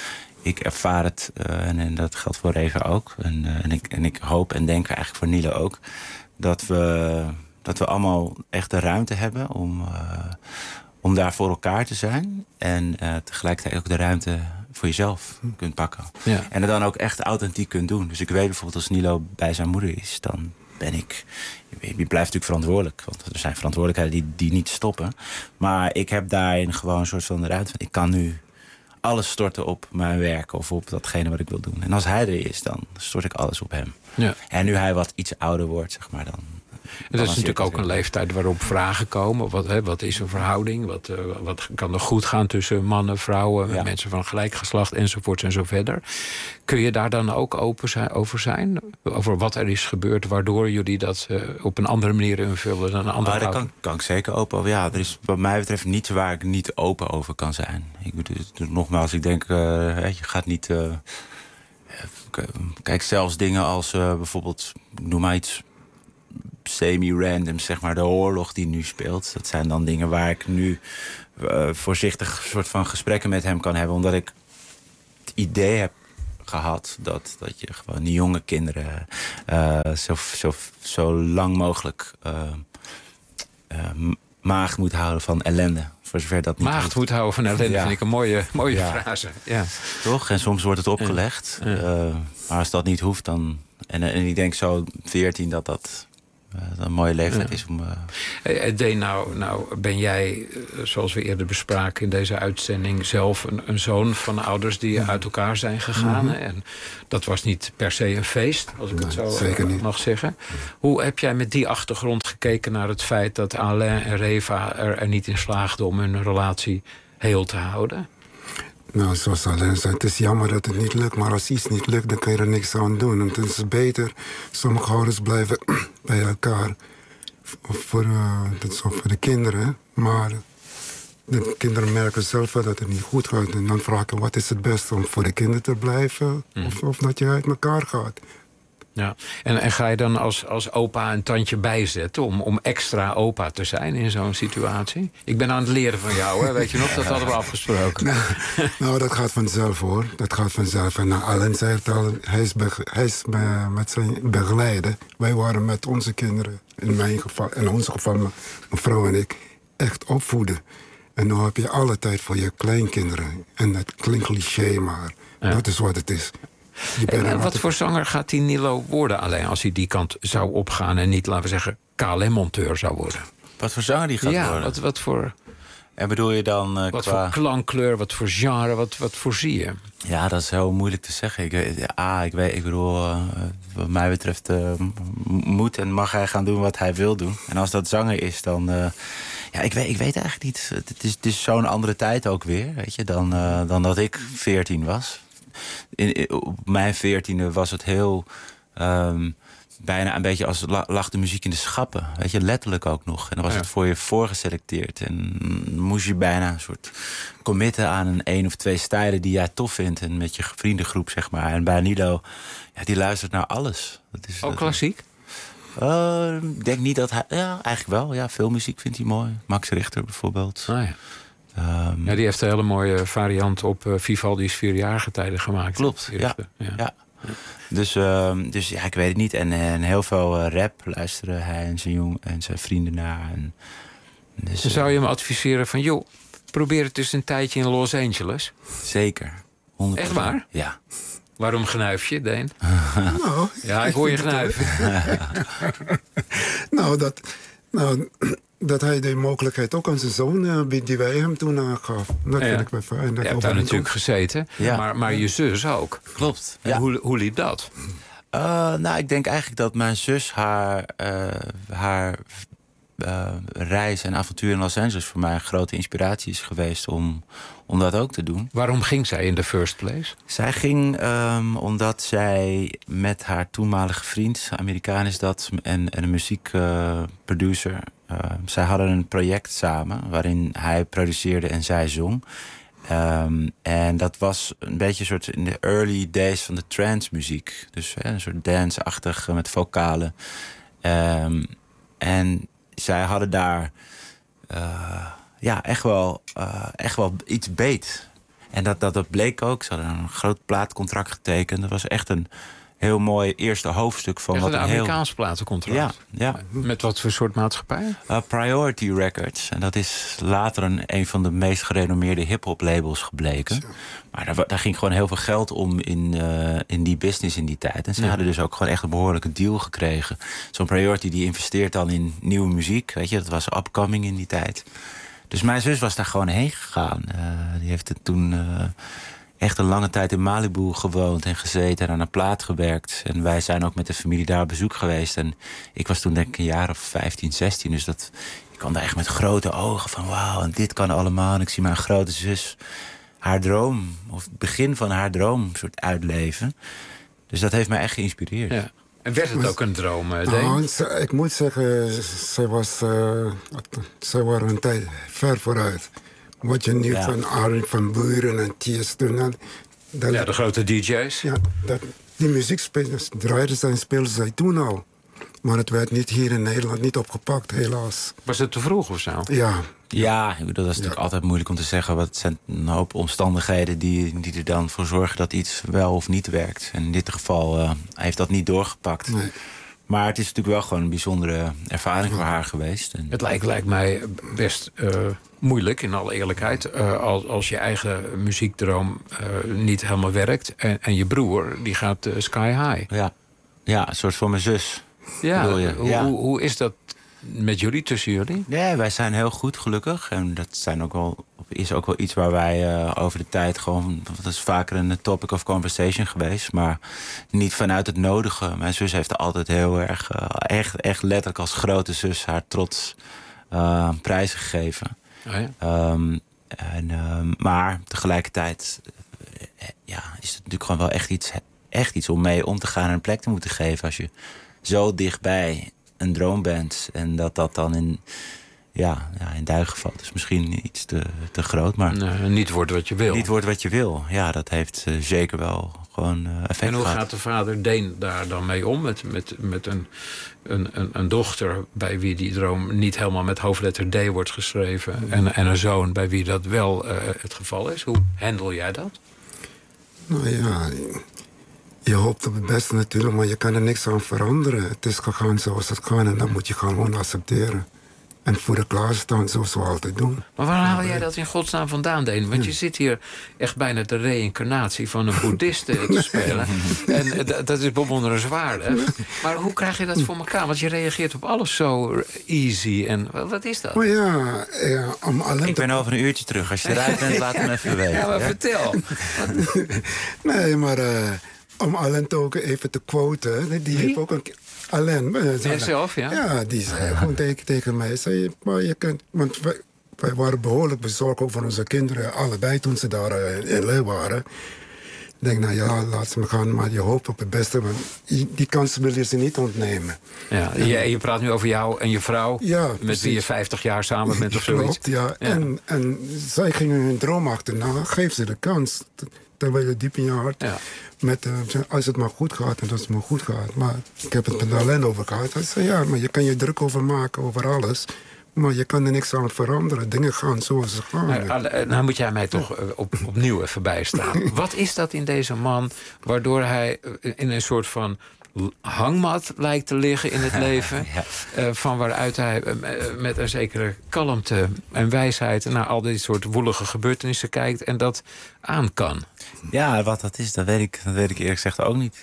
ik ervaar het, en dat geldt voor Reva ook. En ik hoop en denk eigenlijk voor Nilo ook, dat we allemaal echt de ruimte hebben om daar voor elkaar te zijn. En tegelijkertijd ook de ruimte voor jezelf kunt pakken. Ja. En het dan ook echt authentiek kunt doen. Dus ik weet bijvoorbeeld als Nilo bij zijn moeder is, dan ben ik... Je blijft natuurlijk verantwoordelijk. Want er zijn verantwoordelijkheden die niet stoppen. Maar ik heb daarin gewoon een soort van ruimte van, ik kan nu alles storten op mijn werk of op datgene wat ik wil doen. En als hij er is, dan stort ik alles op hem. Ja. En nu hij wat iets ouder wordt, zeg maar, dan... Dat is natuurlijk ook een leeftijd waarop vragen komen. Wat is een verhouding? Wat kan er goed gaan tussen mannen, vrouwen, mensen van gelijk geslacht, enzovoorts en zo verder. Kun je daar dan ook open over zijn? Over wat er is gebeurd, waardoor jullie dat op een andere manier invullen dan een andere daar kan ik zeker open over. Ja, er is wat mij betreft niets waar ik niet open over kan zijn. Nogmaals, ik denk, je gaat niet... Kijk, zelfs dingen als bijvoorbeeld, ik noem maar iets semi-random, zeg maar, de oorlog die nu speelt. Dat zijn dan dingen waar ik nu voorzichtig soort van gesprekken met hem kan hebben. Omdat ik het idee heb gehad dat je gewoon die jonge kinderen zo lang mogelijk maagd moet houden van ellende. Voor zover dat niet maagd moet houden van ellende, vind ik een mooie frase. Ja. Toch? En soms wordt het opgelegd. Maar als dat niet hoeft, dan... En ik denk zo 14 dat een mooie leeftijd is om... Deen, nou ben jij, zoals we eerder bespraken in deze uitzending, zelf een zoon van ouders die uit elkaar zijn gegaan. Mm-hmm. En dat was niet per se een feest, als ik het zo mag zeggen. Hoe heb jij met die achtergrond gekeken naar het feit dat Alain en Reva er niet in slaagden om hun relatie heel te houden? Nou, zoals Alain zei, het is jammer dat het niet lukt. Maar als iets niet lukt, dan kan je er niks aan doen. En het is beter, sommige ouders blijven bij elkaar. Dat is ook voor de kinderen. Maar de kinderen merken zelf wel dat het niet goed gaat. En dan vraag ik, wat is het beste, om voor de kinderen te blijven? Of dat je uit elkaar gaat? Ja. En ga je dan als opa een tandje bijzetten om extra opa te zijn in zo'n situatie? Ik ben aan het leren van jou, hè? Weet je nog? Dat hadden we afgesproken. Nou, dat gaat vanzelf, hoor. Dat gaat vanzelf. En Alain zei het al, hij is met zijn begeleider. Wij waren met onze kinderen, in ons geval mijn vrouw en ik, echt opvoeden. En nu heb je alle tijd voor je kleinkinderen. En dat klinkt cliché, maar dat is wat het is. En wat voor zanger gaat die Nilo worden, alleen als hij die kant zou opgaan en niet, laten we zeggen, KLM-monteur zou worden? Wat voor zanger die gaat worden? Ja, wat voor... En bedoel je dan wat voor klankkleur, wat voor genre, wat voorzie je? Ja, dat is heel moeilijk te zeggen. Ik bedoel, wat mij betreft moet en mag hij gaan doen wat hij wil doen. En als dat zanger is, dan... ik weet eigenlijk niet. Het is zo'n andere tijd ook weer, weet je, dan dat ik 14 was. Op mijn 14e was het heel... bijna een beetje als lag de muziek in de schappen. Weet je, letterlijk ook nog. En dan was het voor je voorgeselecteerd. En moest je bijna een soort committen aan een of twee stijlen die jij tof vindt. En met je vriendengroep, zeg maar. En bij Nilo, die luistert naar alles. Ook klassiek? Ik denk niet dat hij... Ja, eigenlijk wel. Ja, veel muziek vindt hij mooi. Max Richter bijvoorbeeld. Die heeft een hele mooie variant op Vivaldi's 4-jarige tijden gemaakt. Klopt, ja. Dus ik weet het niet. En heel veel rap luisteren hij en zijn vrienden naar. Dus zou je hem adviseren van, joh, probeer het dus een tijdje in Los Angeles? Zeker. 100%. Echt waar? Ja. Waarom gnuif je, Deen? Ik hoor je gnuiven. Dat hij de mogelijkheid ook aan zijn zoon biedt die wij hem toen aangaven. Dat vind ik wel fijn. Je hebt daar natuurlijk gezeten, maar je zus ook. Klopt. En hoe liep dat? Ik denk eigenlijk dat mijn zus haar reis en avontuur in Los Angeles voor mij een grote inspiratie is geweest om dat ook te doen. Waarom ging zij in the first place? Zij ging omdat zij met haar toenmalige vriend, Amerikaan is dat, en een muziekproducer... zij hadden een project samen waarin hij produceerde en zij zong. En dat was een beetje een soort in de early days van de trance muziek. Dus een soort dance-achtig met vocalen. En zij hadden daar echt wel iets beet. En dat bleek ook. Ze hadden een groot plaatcontract getekend. Dat was echt een heel mooi eerste hoofdstuk van echt wat een Amerikaans platencontract. Ja. Met wat voor soort maatschappij? Priority Records. En dat is later een van de meest gerenommeerde hip-hop labels gebleken. Maar daar ging gewoon heel veel geld om in die business in die tijd. En ze hadden dus ook gewoon echt een behoorlijke deal gekregen. Zo'n Priority die investeert dan in nieuwe muziek. Weet je, dat was upcoming in die tijd. Dus mijn zus was daar gewoon heen gegaan. Die heeft toen echt een lange tijd in Malibu gewoond en gezeten en aan een plaat gewerkt. En wij zijn ook met de familie daar op bezoek geweest. En ik was toen denk ik een jaar of 15, 16. Dus ik kwam daar echt met grote ogen van wauw, en dit kan allemaal. En ik zie mijn grote zus haar droom, of het begin van haar droom soort uitleven. Dus dat heeft mij echt geïnspireerd. Ja. En werd het ook een droom, Ik moet zeggen, zij waren een tijd ver vooruit. Wat je nu van Arjen van Buuren en T.S. toen... de grote DJ's. Ja, die muziekspelers draaiden zij en speelden zij toen al. Maar het werd niet hier in Nederland niet opgepakt, helaas. Was het te vroeg of zo? Ja, ik bedoel, dat is natuurlijk altijd moeilijk om te zeggen. Wat zijn een hoop omstandigheden die er dan voor zorgen dat iets wel of niet werkt. En in dit geval heeft dat niet doorgepakt. Nee. Maar het is natuurlijk wel gewoon een bijzondere ervaring voor haar geweest. En het lijkt mij best moeilijk, in alle eerlijkheid. Als je eigen muziekdroom niet helemaal werkt. En je broer, die gaat sky high. Ja, een soort van mijn zus. Ja, hoe is dat met jullie, tussen jullie? Ja, wij zijn heel goed, gelukkig. En dat is ook wel iets waar wij over de tijd gewoon... Dat is vaker een topic of conversation geweest. Maar niet vanuit het nodige. Mijn zus heeft altijd heel erg... echt letterlijk als grote zus haar trots prijzen gegeven. Oh ja. Maar tegelijkertijd is het natuurlijk gewoon wel echt iets om mee om te gaan en een plek te moeten geven. Als je zo dichtbij een droom bent en dat dan in duigen valt. Dus misschien iets te groot, maar... niet wordt wat je wil. Niet wordt wat je wil. Ja, dat heeft zeker wel gewoon effect gehad. En hoe gaat de vader Deen daar dan mee om? Met een dochter bij wie die droom niet helemaal met hoofdletter D wordt geschreven. En een zoon bij wie dat wel het geval is. Hoe handel jij dat? Nou ja... Je hoopt op het beste natuurlijk, maar je kan er niks aan veranderen. Het is gegaan zoals het gaat en dat moet je gewoon accepteren. En voor de klaarstaan zoals we altijd doen. Maar waar haal jij dat in godsnaam vandaan, Deen? Want je zit hier echt bijna de reïncarnatie van een boeddhist te spelen. En dat is bewonderenswaardig. Maar hoe krijg je dat voor elkaar? Want je reageert op alles zo easy. En wat is dat? Maar ik ben over een uurtje terug. Als je eruit bent, laat me even weten. Ja, maar vertel. Nee, maar... om Alain ook even te quoten. Die heeft ook een keer... Alain. Zelf, ja? Ja, die zei gewoon tegen mij. Zei, maar je kunt... Want wij waren behoorlijk bezorgd over onze kinderen. Allebei toen ze daar in Leeuwarden waren. Ik denk, nou ja, laat ze me gaan. Maar je hoopt op het beste. Want die kansen wil je ze niet ontnemen. Ja, je praat nu over jou en je vrouw. Ja, met wie je 50 jaar samen bent of zoiets. Klopt, ja. En zij gingen hun droom achterna. Geef ze de kans. Terwijl je diep in je hart... Ja. Als het maar goed gaat en als het maar goed gaat. Maar ik heb het met Alain over gehad. Hij zei, ja, maar je kan je druk over maken, over alles. Maar je kan er niks aan veranderen. Dingen gaan zoals ze gaan. Nou moet jij mij toch opnieuw even bijstaan. Wat is dat in deze man waardoor hij in een soort van hangmat lijkt te liggen in het leven. Van waaruit hij met een zekere kalmte en wijsheid naar al dit soort woelige gebeurtenissen kijkt en dat aan kan. Ja, wat dat is, dat weet ik eerlijk gezegd ook niet.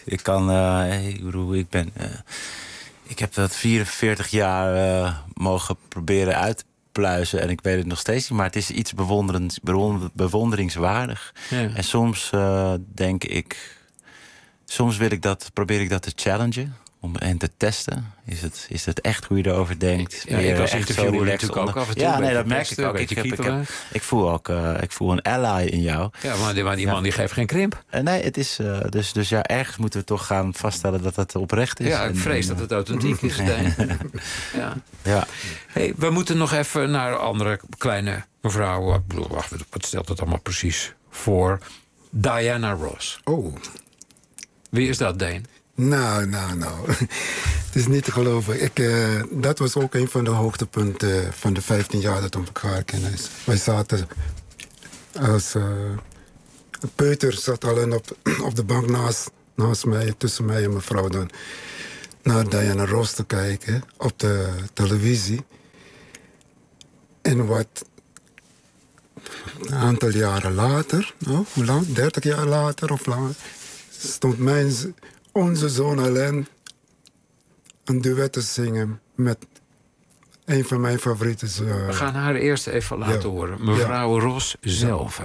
Ik heb dat 44 jaar mogen proberen uit te pluizen en ik weet het nog steeds niet, maar het is iets bewonderingswaardig. Ja. En soms denk ik, probeer ik dat te challengen en te testen. Is het echt hoe je erover denkt? Ja, ik was interviewer natuurlijk ook af en toe. Ja, nee, dat merk ik ook. Ik voel een ally in jou. Ja, maar die man die geeft geen krimp. Nee, het is dus ja, ergens moeten we toch gaan vaststellen dat het oprecht is. Ja, ik vrees dat het authentiek is. Ja. Hey, we moeten nog even naar een andere kleine mevrouw. Wat stelt het allemaal precies voor? Diana Ross. Oh. Wie is dat, Deen? Nou. Het is niet te geloven. Dat was ook een van de hoogtepunten van de 15 jaar dat we elkaar kennen. Wij zaten als De peuter zat alleen op de bank naast mij, tussen mij en mevrouw dan, naar Diana Ross te kijken op de televisie. En wat een aantal jaren later, nou, hoe lang? 30 jaar later of langer, stond onze zoon alleen een duet te zingen met een van mijn favorieten. We gaan haar eerst even laten horen. Mevrouw Ross zelf.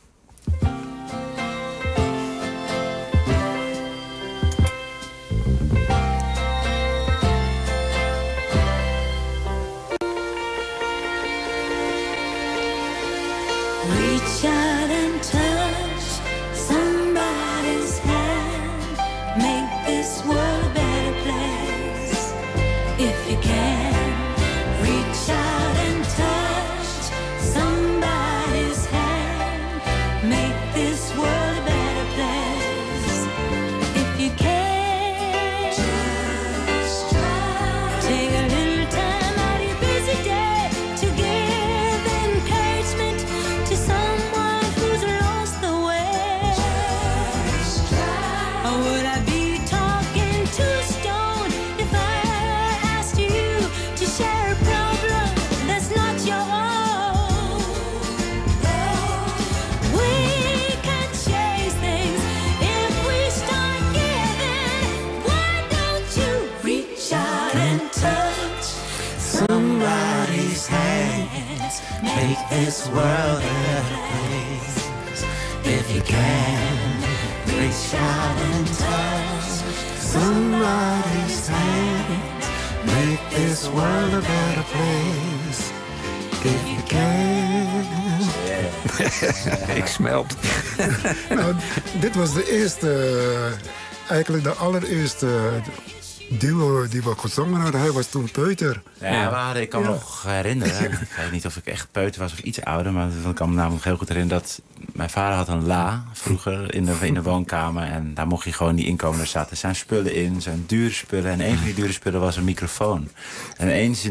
Reach out and touch somebody's hand. Make this world a better place. If you can, reach out and touch somebody's hand. Make this world a better place. If you can, just try. Take a little time out of your busy day to give encouragement to someone who's lost the way. Just try. Or would I be talking to stone if I asked you to share a problem that's not your own? We can change things if we start giving. Why don't you reach out and touch somebody's hands? Make this world a better place. If you can, reach out and touch somebody's hands. Make this world a better place. If you can. Ik smelt. Nou, dit was de eerste, eigenlijk de allereerste duo die we gezongen hadden. Hij was toen peuter. Ja, ik kan me nog herinneren. Ik weet niet of ik echt peuter was of iets ouder. Maar ik kan me namelijk heel goed herinneren dat mijn vader had een la vroeger in de woonkamer. En daar mocht je gewoon niet inkomen. Daar zaten zijn spullen in, zijn dure spullen. En een van die dure spullen was een microfoon. En eens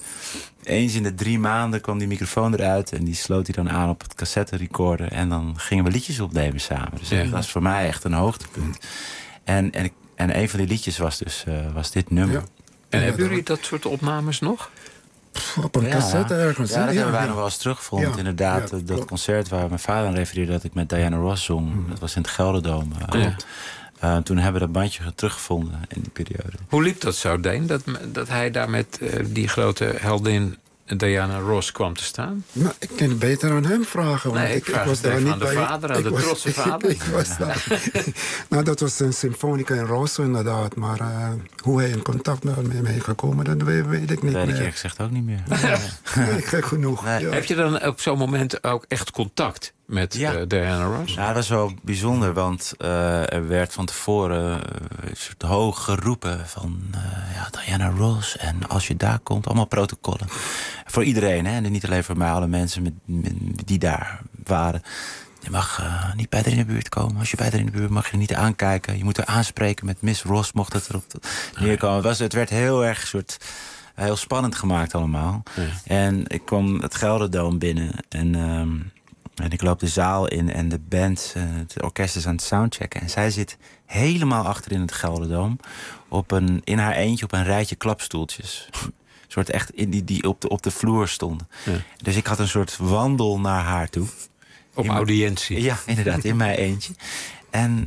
in de 3 maanden kwam die microfoon eruit. En die sloot hij dan aan op het cassette recorder. En dan gingen we liedjes opnemen samen. Dus dat was voor mij echt een hoogtepunt. En een van die liedjes was dit nummer. Ja. En hebben jullie dat soort opnames nog? Op een cassette ergens. Ja, dat hebben wij nog wel eens teruggevonden. Ja. Inderdaad, Ja, dat concert waar mijn vader aan refereerde dat ik met Diana Ross zong. Dat was in het Gelderdoom. Toen hebben we dat bandje teruggevonden in die periode. Hoe liep dat zo, Deen? Dat hij daar met die grote heldin Diana Ross kwam te staan? Nou, ik kan het beter aan hem vragen. Want Nee, ik vraag was het daar even niet aan de bij. vader, aan de trotse vader. Ik was daar. Nou, dat was een symfonica in Rosso inderdaad. Maar hoe hij in contact met mij gekomen, dat weet ik niet Dat weet meer. ik eerlijk gezegd ook niet meer. Nee, gek genoeg. Nee. Ja. Heb je dan op zo'n moment ook echt contact met Diana Ross? Ja, dat was wel bijzonder, want er werd van tevoren een soort hoog geroepen van Diana Ross. En als je daar komt, allemaal protocollen. Voor iedereen, hè? En niet alleen voor mij, alle mensen die daar waren. Je mag niet bij haar in de buurt komen. Als je bij haar in de buurt mag je er niet aankijken. Je moet haar aanspreken met Miss Ross, mocht het erop neerkomen. Het werd heel erg heel spannend gemaakt allemaal. Ja. En ik kwam het Gelderdoom binnen en ik loop de zaal in en de band, het orkest is aan het soundchecken. En zij zit helemaal achter in het Gelderdoom in haar eentje op een rijtje klapstoeltjes. Een soort echt die op de vloer stonden. Ja. Dus ik had een soort wandel naar haar toe. Op audiëntie. Ja, inderdaad, in mijn eentje. En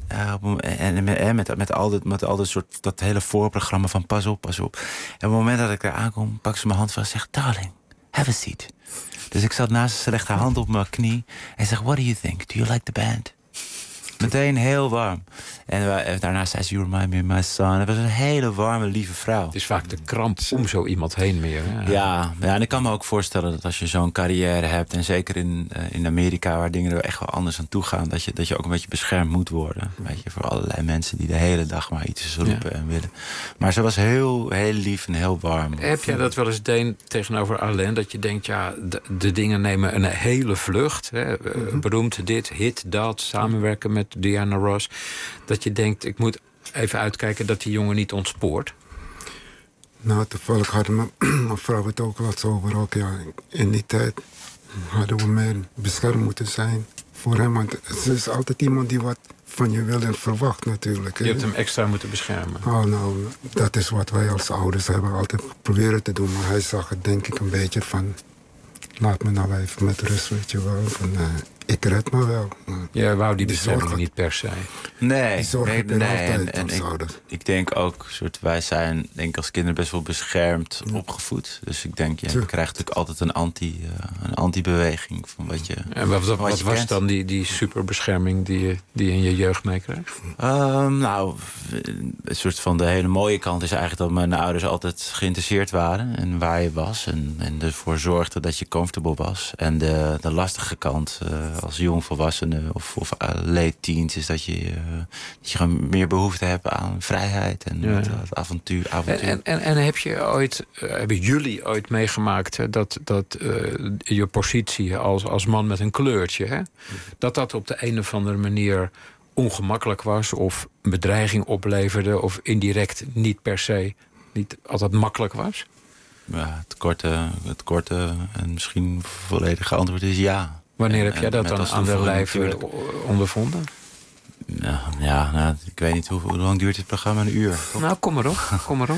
met al dat hele voorprogramma van pas op, pas op. En op het moment dat ik daar aankom, pak ze mijn hand vast en zegt: darling, have a seat. Dus ik zat naast ze legt haar hand op mijn knie en zegt: what do you think? Do you like the band? Meteen heel warm. En daarna zei ze: you remind me of my son. Het was een hele warme, lieve vrouw. Het is vaak de kramp om zo iemand heen meer. Hè? Ja, en ik kan me ook voorstellen dat als je zo'n carrière hebt, en zeker in Amerika, waar dingen er echt wel anders aan toe gaan, dat je ook een beetje beschermd moet worden. Weet je, voor allerlei mensen die de hele dag maar iets roepen en willen. Maar ze was heel, heel lief en heel warm. Heb jij dat wel eens, Deen, tegenover Alain, dat je denkt, ja, de dingen nemen een hele vlucht. Hè? Beroemd dit, hit, dat, samenwerken met Diana Ross. Dat je denkt, ik moet even uitkijken dat die jongen niet ontspoort? Nou, toevallig hadden mijn vrouw het ook wat over. Ook, ja. In die tijd hadden we meer beschermd moeten zijn voor hem. Want het is altijd iemand die wat van je wil en verwacht natuurlijk. Je hebt hem extra moeten beschermen. Oh, nou, dat is wat wij als ouders hebben altijd proberen te doen. Maar hij zag het denk ik een beetje van... laat me nou even met rust, weet je wel. Van, ik red me wel. Jij wou die bescherming niet per se. Nee. En ik denk ook, wij zijn denk ik als kinderen best wel beschermd opgevoed. Dus ik denk, je krijgt natuurlijk altijd een anti-beweging van wat je. En wat was dan die superbescherming die je in je jeugd meekreeg? Nou, een soort van de hele mooie kant is eigenlijk dat mijn ouders altijd geïnteresseerd waren en waar je was en ervoor zorgden dat je comfortable was. En de lastige kant als jongvolwassene of late teens is dat je gewoon meer behoefte hebt aan vrijheid en het avontuur. En hebben jullie ooit meegemaakt dat je positie als man met een kleurtje, hè, dat op de een of andere manier ongemakkelijk was of een bedreiging opleverde of indirect niet per se niet altijd makkelijk was? Ja, het korte en misschien volledige antwoord is ja. Wanneer heb jij dat dan aan de lijf ondervonden? Nou, ik weet niet hoe lang duurt dit programma, een uur? Nou, kom maar op.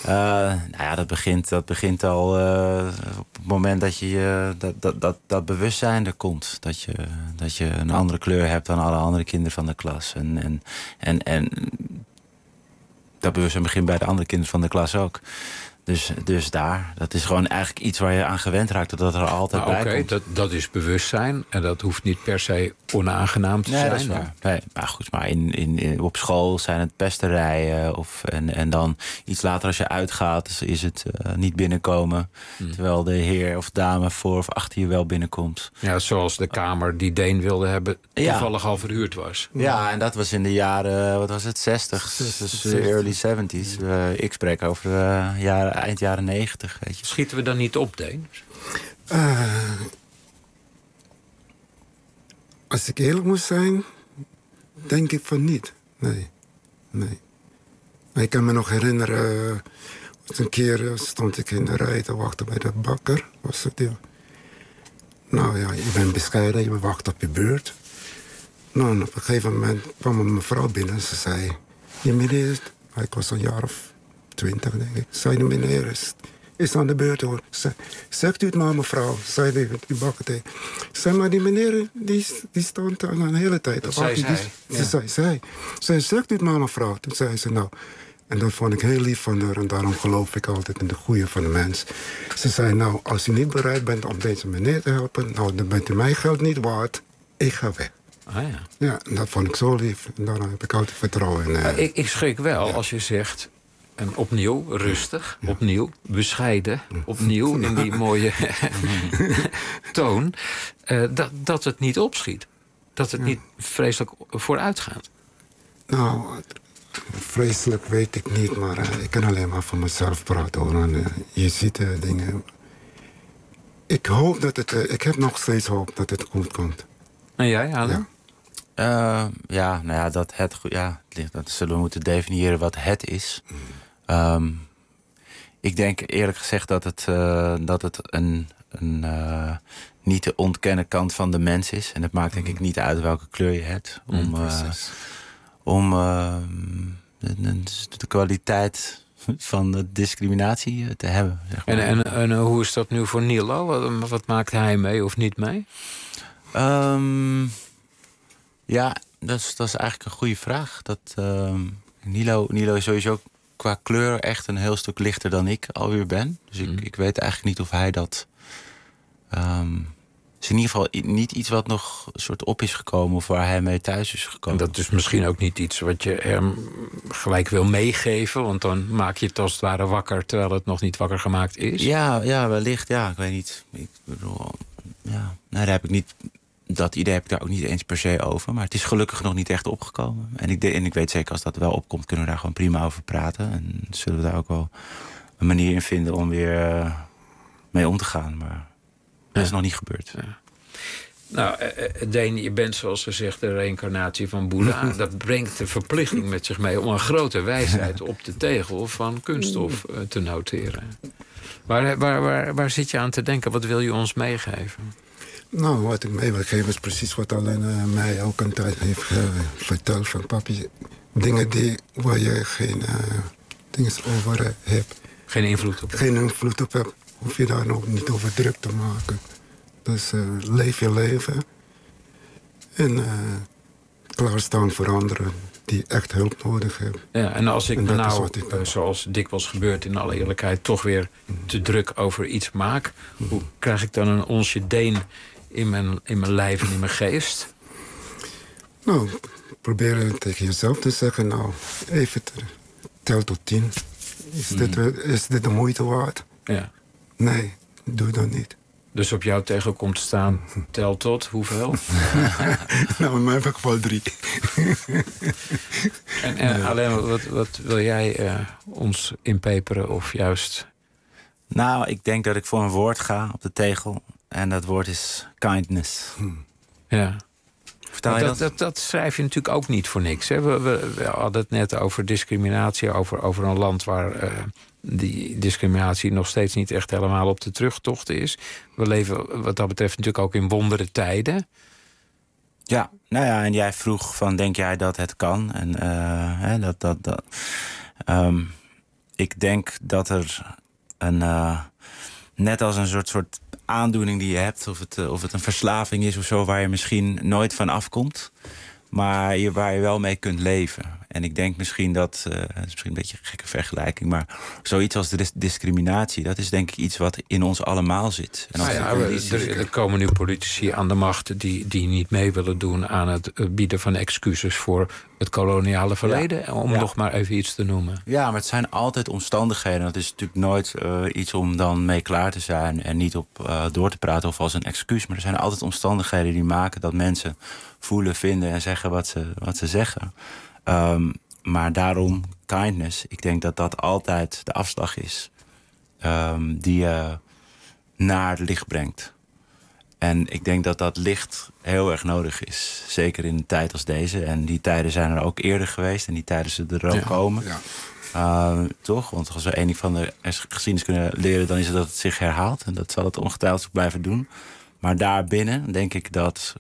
Dat begint al op het moment dat je dat bewustzijn er komt. Dat je een andere kleur hebt dan alle andere kinderen van de klas. En dat bewustzijn begint bij de andere kinderen van de klas ook. Dus dat is gewoon eigenlijk iets waar je aan gewend raakt, dat er altijd bij komt. Dat is bewustzijn en dat hoeft niet per se onaangenaam te zijn. Dat is waar. Nee, maar goed, maar op school zijn het pesterijen en dan iets later als je uitgaat is het niet binnenkomen, terwijl de heer of dame voor of achter je wel binnenkomt. Ja, zoals de kamer die Deen wilde hebben toevallig al verhuurd was. Ja, en dat was in de jaren, 60, dus early 70s. Ik spreek over eind jaren 90. Weet je. Schieten we dan niet op, Deen? Als ik eerlijk moet zijn, denk ik van niet. Nee. Maar ik kan me nog herinneren, een keer stond ik in de rij te wachten bij de bakker. Was het, ja. Nou ja, je bent bescheiden, je wacht op je beurt. Nou, en op een gegeven moment kwam een mevrouw binnen en ze zei... Die meneer, ik was een jaar of 20, denk ik. Zei de meneer, is aan de beurt hoor. Zegt u het maar, mevrouw, zei die bakker tegen. Zei maar, die meneer, die stond al een hele tijd. Dat zei zij? Zei, zegt u het maar, mevrouw. Toen zei ze, nou... En dat vond ik heel lief van haar en daarom geloof ik altijd in de goede van de mens. Ze zei, nou, als u niet bereid bent om deze meneer te helpen... nou, dan bent u mijn geld niet waard. Ik ga weg. Ah, ja. Ja, en dat vond ik zo lief. En daar heb ik altijd vertrouwen in. Ik schrik wel als je zegt... En opnieuw, rustig, opnieuw, bescheiden, opnieuw in die mooie toon... dat het niet opschiet. Dat het niet vreselijk vooruit gaat. Nou, vreselijk weet ik niet, maar ik kan alleen maar voor mezelf praten, hoor. En, je ziet dingen... Ik hoop dat het... ik heb nog steeds hoop dat het goed komt. En jij, Adam? Dat zullen we moeten definiëren wat het is. Ik denk eerlijk gezegd dat het een niet te ontkennen kant van de mens is. En het maakt denk ik niet uit welke kleur je hebt. Om de kwaliteit van de discriminatie te hebben. Zeg maar. En hoe is dat nu voor Nilo? Wat maakt hij mee of niet mee? Ja, dat is eigenlijk een goede vraag. Nilo is sowieso qua kleur echt een heel stuk lichter dan ik alweer ben. Dus ik weet eigenlijk niet of hij dat... is in ieder geval niet iets wat nog een soort op is gekomen... of waar hij mee thuis is gekomen. En dat is misschien ook niet iets wat je hem gelijk wil meegeven... want dan maak je het als het ware wakker... terwijl het nog niet wakker gemaakt is. Ja, wellicht. Ja, ik weet niet. Ik bedoel, daar heb ik niet... Dat idee heb ik daar ook niet eens per se over. Maar het is gelukkig nog niet echt opgekomen. En ik weet zeker als dat wel opkomt... kunnen we daar gewoon prima over praten. En zullen we daar ook wel een manier in vinden... om weer mee om te gaan. Maar dat is nog niet gebeurd. Ja. Nou, Deen, je bent zoals gezegd de reïncarnatie van Boeddha. Dat brengt de verplichting met zich mee... om een grote wijsheid op de tegel van kunststof te noteren. Waar zit je aan te denken? Wat wil je ons meegeven? Nou, wat ik mee wil geven is precies wat Alain mij ook een tijd heeft verteld. Van papi, dingen waar je geen dingen over hebt. Geen invloed op. Geen invloed op hebt. Hoef je daar nog niet over druk te maken. Dus leef je leven. En klaarstaan voor anderen die echt hulp nodig hebben. Ja, en als ik me nou, zoals dikwijls gebeurt in alle eerlijkheid, toch weer te druk over iets maak, hoe krijg ik dan een onsje deen in mijn lijf en in mijn geest? Nou, probeer tegen jezelf te zeggen, nou, even tel tot 10. Is dit de moeite waard? Ja. Nee, doe dat niet. Dus op jou tegen komt te staan, tel tot, hoeveel? Nou, in mijn geval 3. En alleen, wat wil jij ons inpeperen of juist? Nou, ik denk dat ik voor een woord ga op de tegel. En dat woord is kindness. Ja. Vertel je dat? Dat schrijf je natuurlijk ook niet voor niks. Hè? We hadden het net over discriminatie, over een land waar die discriminatie nog steeds niet echt helemaal op de terugtocht is. We leven wat dat betreft natuurlijk ook in wondere tijden. Ja, nou ja, en jij vroeg van, denk jij dat het kan? En ik denk dat er net als een soort aandoening die je hebt, of het een verslaving is of zo, waar je misschien nooit van afkomt, maar waar je wel mee kunt leven. En ik denk misschien dat, het is misschien een beetje een gekke vergelijking, maar zoiets als de discriminatie, dat is denk ik iets wat in ons allemaal zit. En er komen nu politici aan de macht die niet mee willen doen aan het bieden van excuses voor het koloniale verleden, om nog maar even iets te noemen. Ja, maar het zijn altijd omstandigheden. Dat is natuurlijk nooit iets om dan mee klaar te zijn en niet op door te praten of als een excuus. Maar er zijn altijd omstandigheden die maken dat mensen voelen, vinden en zeggen wat ze zeggen. Maar daarom kindness, ik denk dat dat altijd de afslag is die je naar het licht brengt. En ik denk dat dat licht heel erg nodig is. Zeker in een tijd als deze. En die tijden zijn er ook eerder geweest. En die tijden zullen er ook komen. Ja. Toch? Want als we één ding van de geschiedenis kunnen leren, dan is het dat het zich herhaalt. En dat zal het ongetwijfeld blijven doen. Maar daarbinnen denk ik dat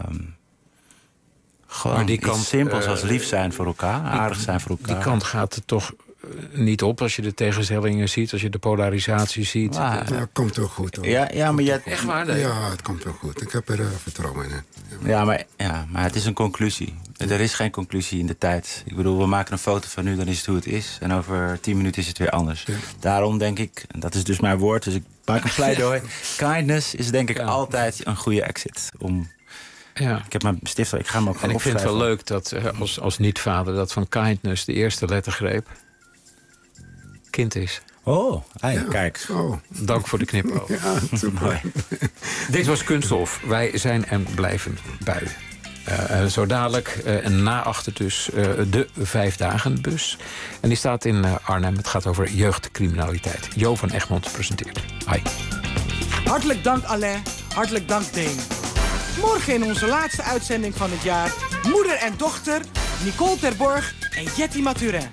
gewoon die kant, iets simpels als lief zijn voor elkaar, aardig zijn voor elkaar. Die kant gaat er toch niet op als je de tegenstellingen ziet, als je de polarisatie ziet. Ja, het komt wel goed hoor. Ja, maar echt waar? Ja, het komt wel goed. Ik heb er vertrouwen in. Maar het is een conclusie. Er is geen conclusie in de tijd. Ik bedoel, we maken een foto van nu, dan is het hoe het is. En over 10 minuten is het weer anders. Ja. Daarom denk ik, en dat is dus mijn woord, dus ik maak een pleidooi. Kindness is denk ik altijd een goede exit. Ja. Ik heb mijn stift, ik ga hem ook en ik vind het wel leuk dat als niet-vader dat van kindness de eerste lettergreep kind is. Oh, kijk. Oh. Dank voor de knipoog. Ja, super. Dit was Kunststof. Wij zijn en blijven bij. Zo dadelijk en na achter dus de 5-dagenbus. En die staat in Arnhem. Het gaat over jeugdcriminaliteit. Jo van Egmond presenteert. Hi. Hartelijk dank Alain. Hartelijk dank Deen. Morgen in onze laatste uitzending van het jaar, moeder en dochter Nicole Terborg en Jetty Maturin.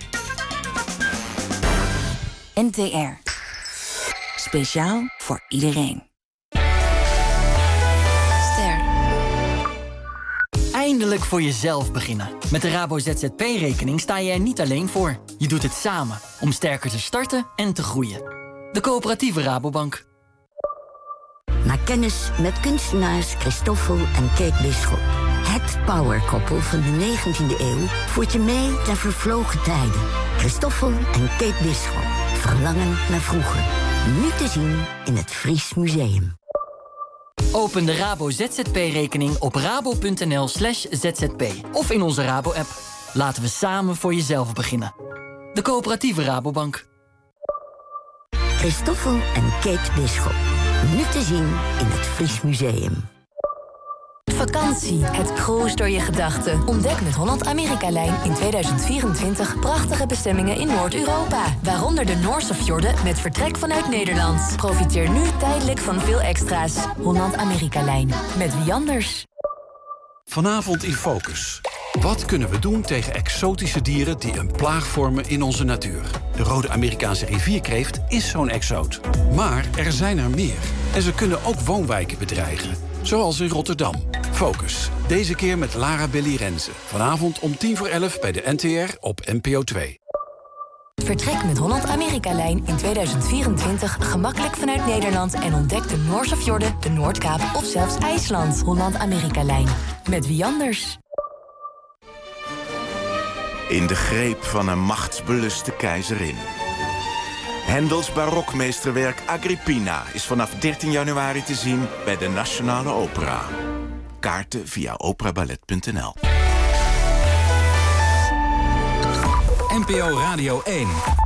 NTR. Speciaal voor iedereen. Ster. Eindelijk voor jezelf beginnen. Met de Rabo ZZP-rekening sta je er niet alleen voor. Je doet het samen om sterker te starten en te groeien. De coöperatieve Rabobank. Maak kennis met kunstenaars Christoffel en Kate Bisschop. Het powerkoppel van de 19e eeuw voert je mee naar vervlogen tijden. Christoffel en Kate Bisschop. Verlangen naar vroeger. Nu te zien in het Fries Museum. Open de Rabo ZZP-rekening op rabo.nl/zzp. Of in onze Rabo-app. Laten we samen voor jezelf beginnen. De coöperatieve Rabobank. Christoffel en Kate Bisschop. Nu te zien in het Fries Museum. Vakantie, het cruise door je gedachten. Ontdek met Holland-Amerika-lijn in 2024 prachtige bestemmingen in Noord-Europa. Waaronder de Noorse fjorden met vertrek vanuit Nederland. Profiteer nu tijdelijk van veel extra's. Holland-Amerika-lijn. Met wie anders? Vanavond in Focus. Wat kunnen we doen tegen exotische dieren die een plaag vormen in onze natuur? De rode Amerikaanse rivierkreeft is zo'n exoot. Maar er zijn er meer. En ze kunnen ook woonwijken bedreigen. Zoals in Rotterdam. Focus. Deze keer met Lara Belli Renze. Vanavond om 11:10 bij de NTR op NPO 2. Vertrek met Holland-Amerika-lijn in 2024 gemakkelijk vanuit Nederland en ontdek de Noorse-fjorden, de Noordkaap of zelfs IJsland. Holland-Amerika-lijn. Met wie anders? In de greep van een machtsbeluste keizerin. Händels barokmeesterwerk Agrippina is vanaf 13 januari te zien bij de Nationale Opera. Kaarten via operaballet.nl. NPO Radio 1.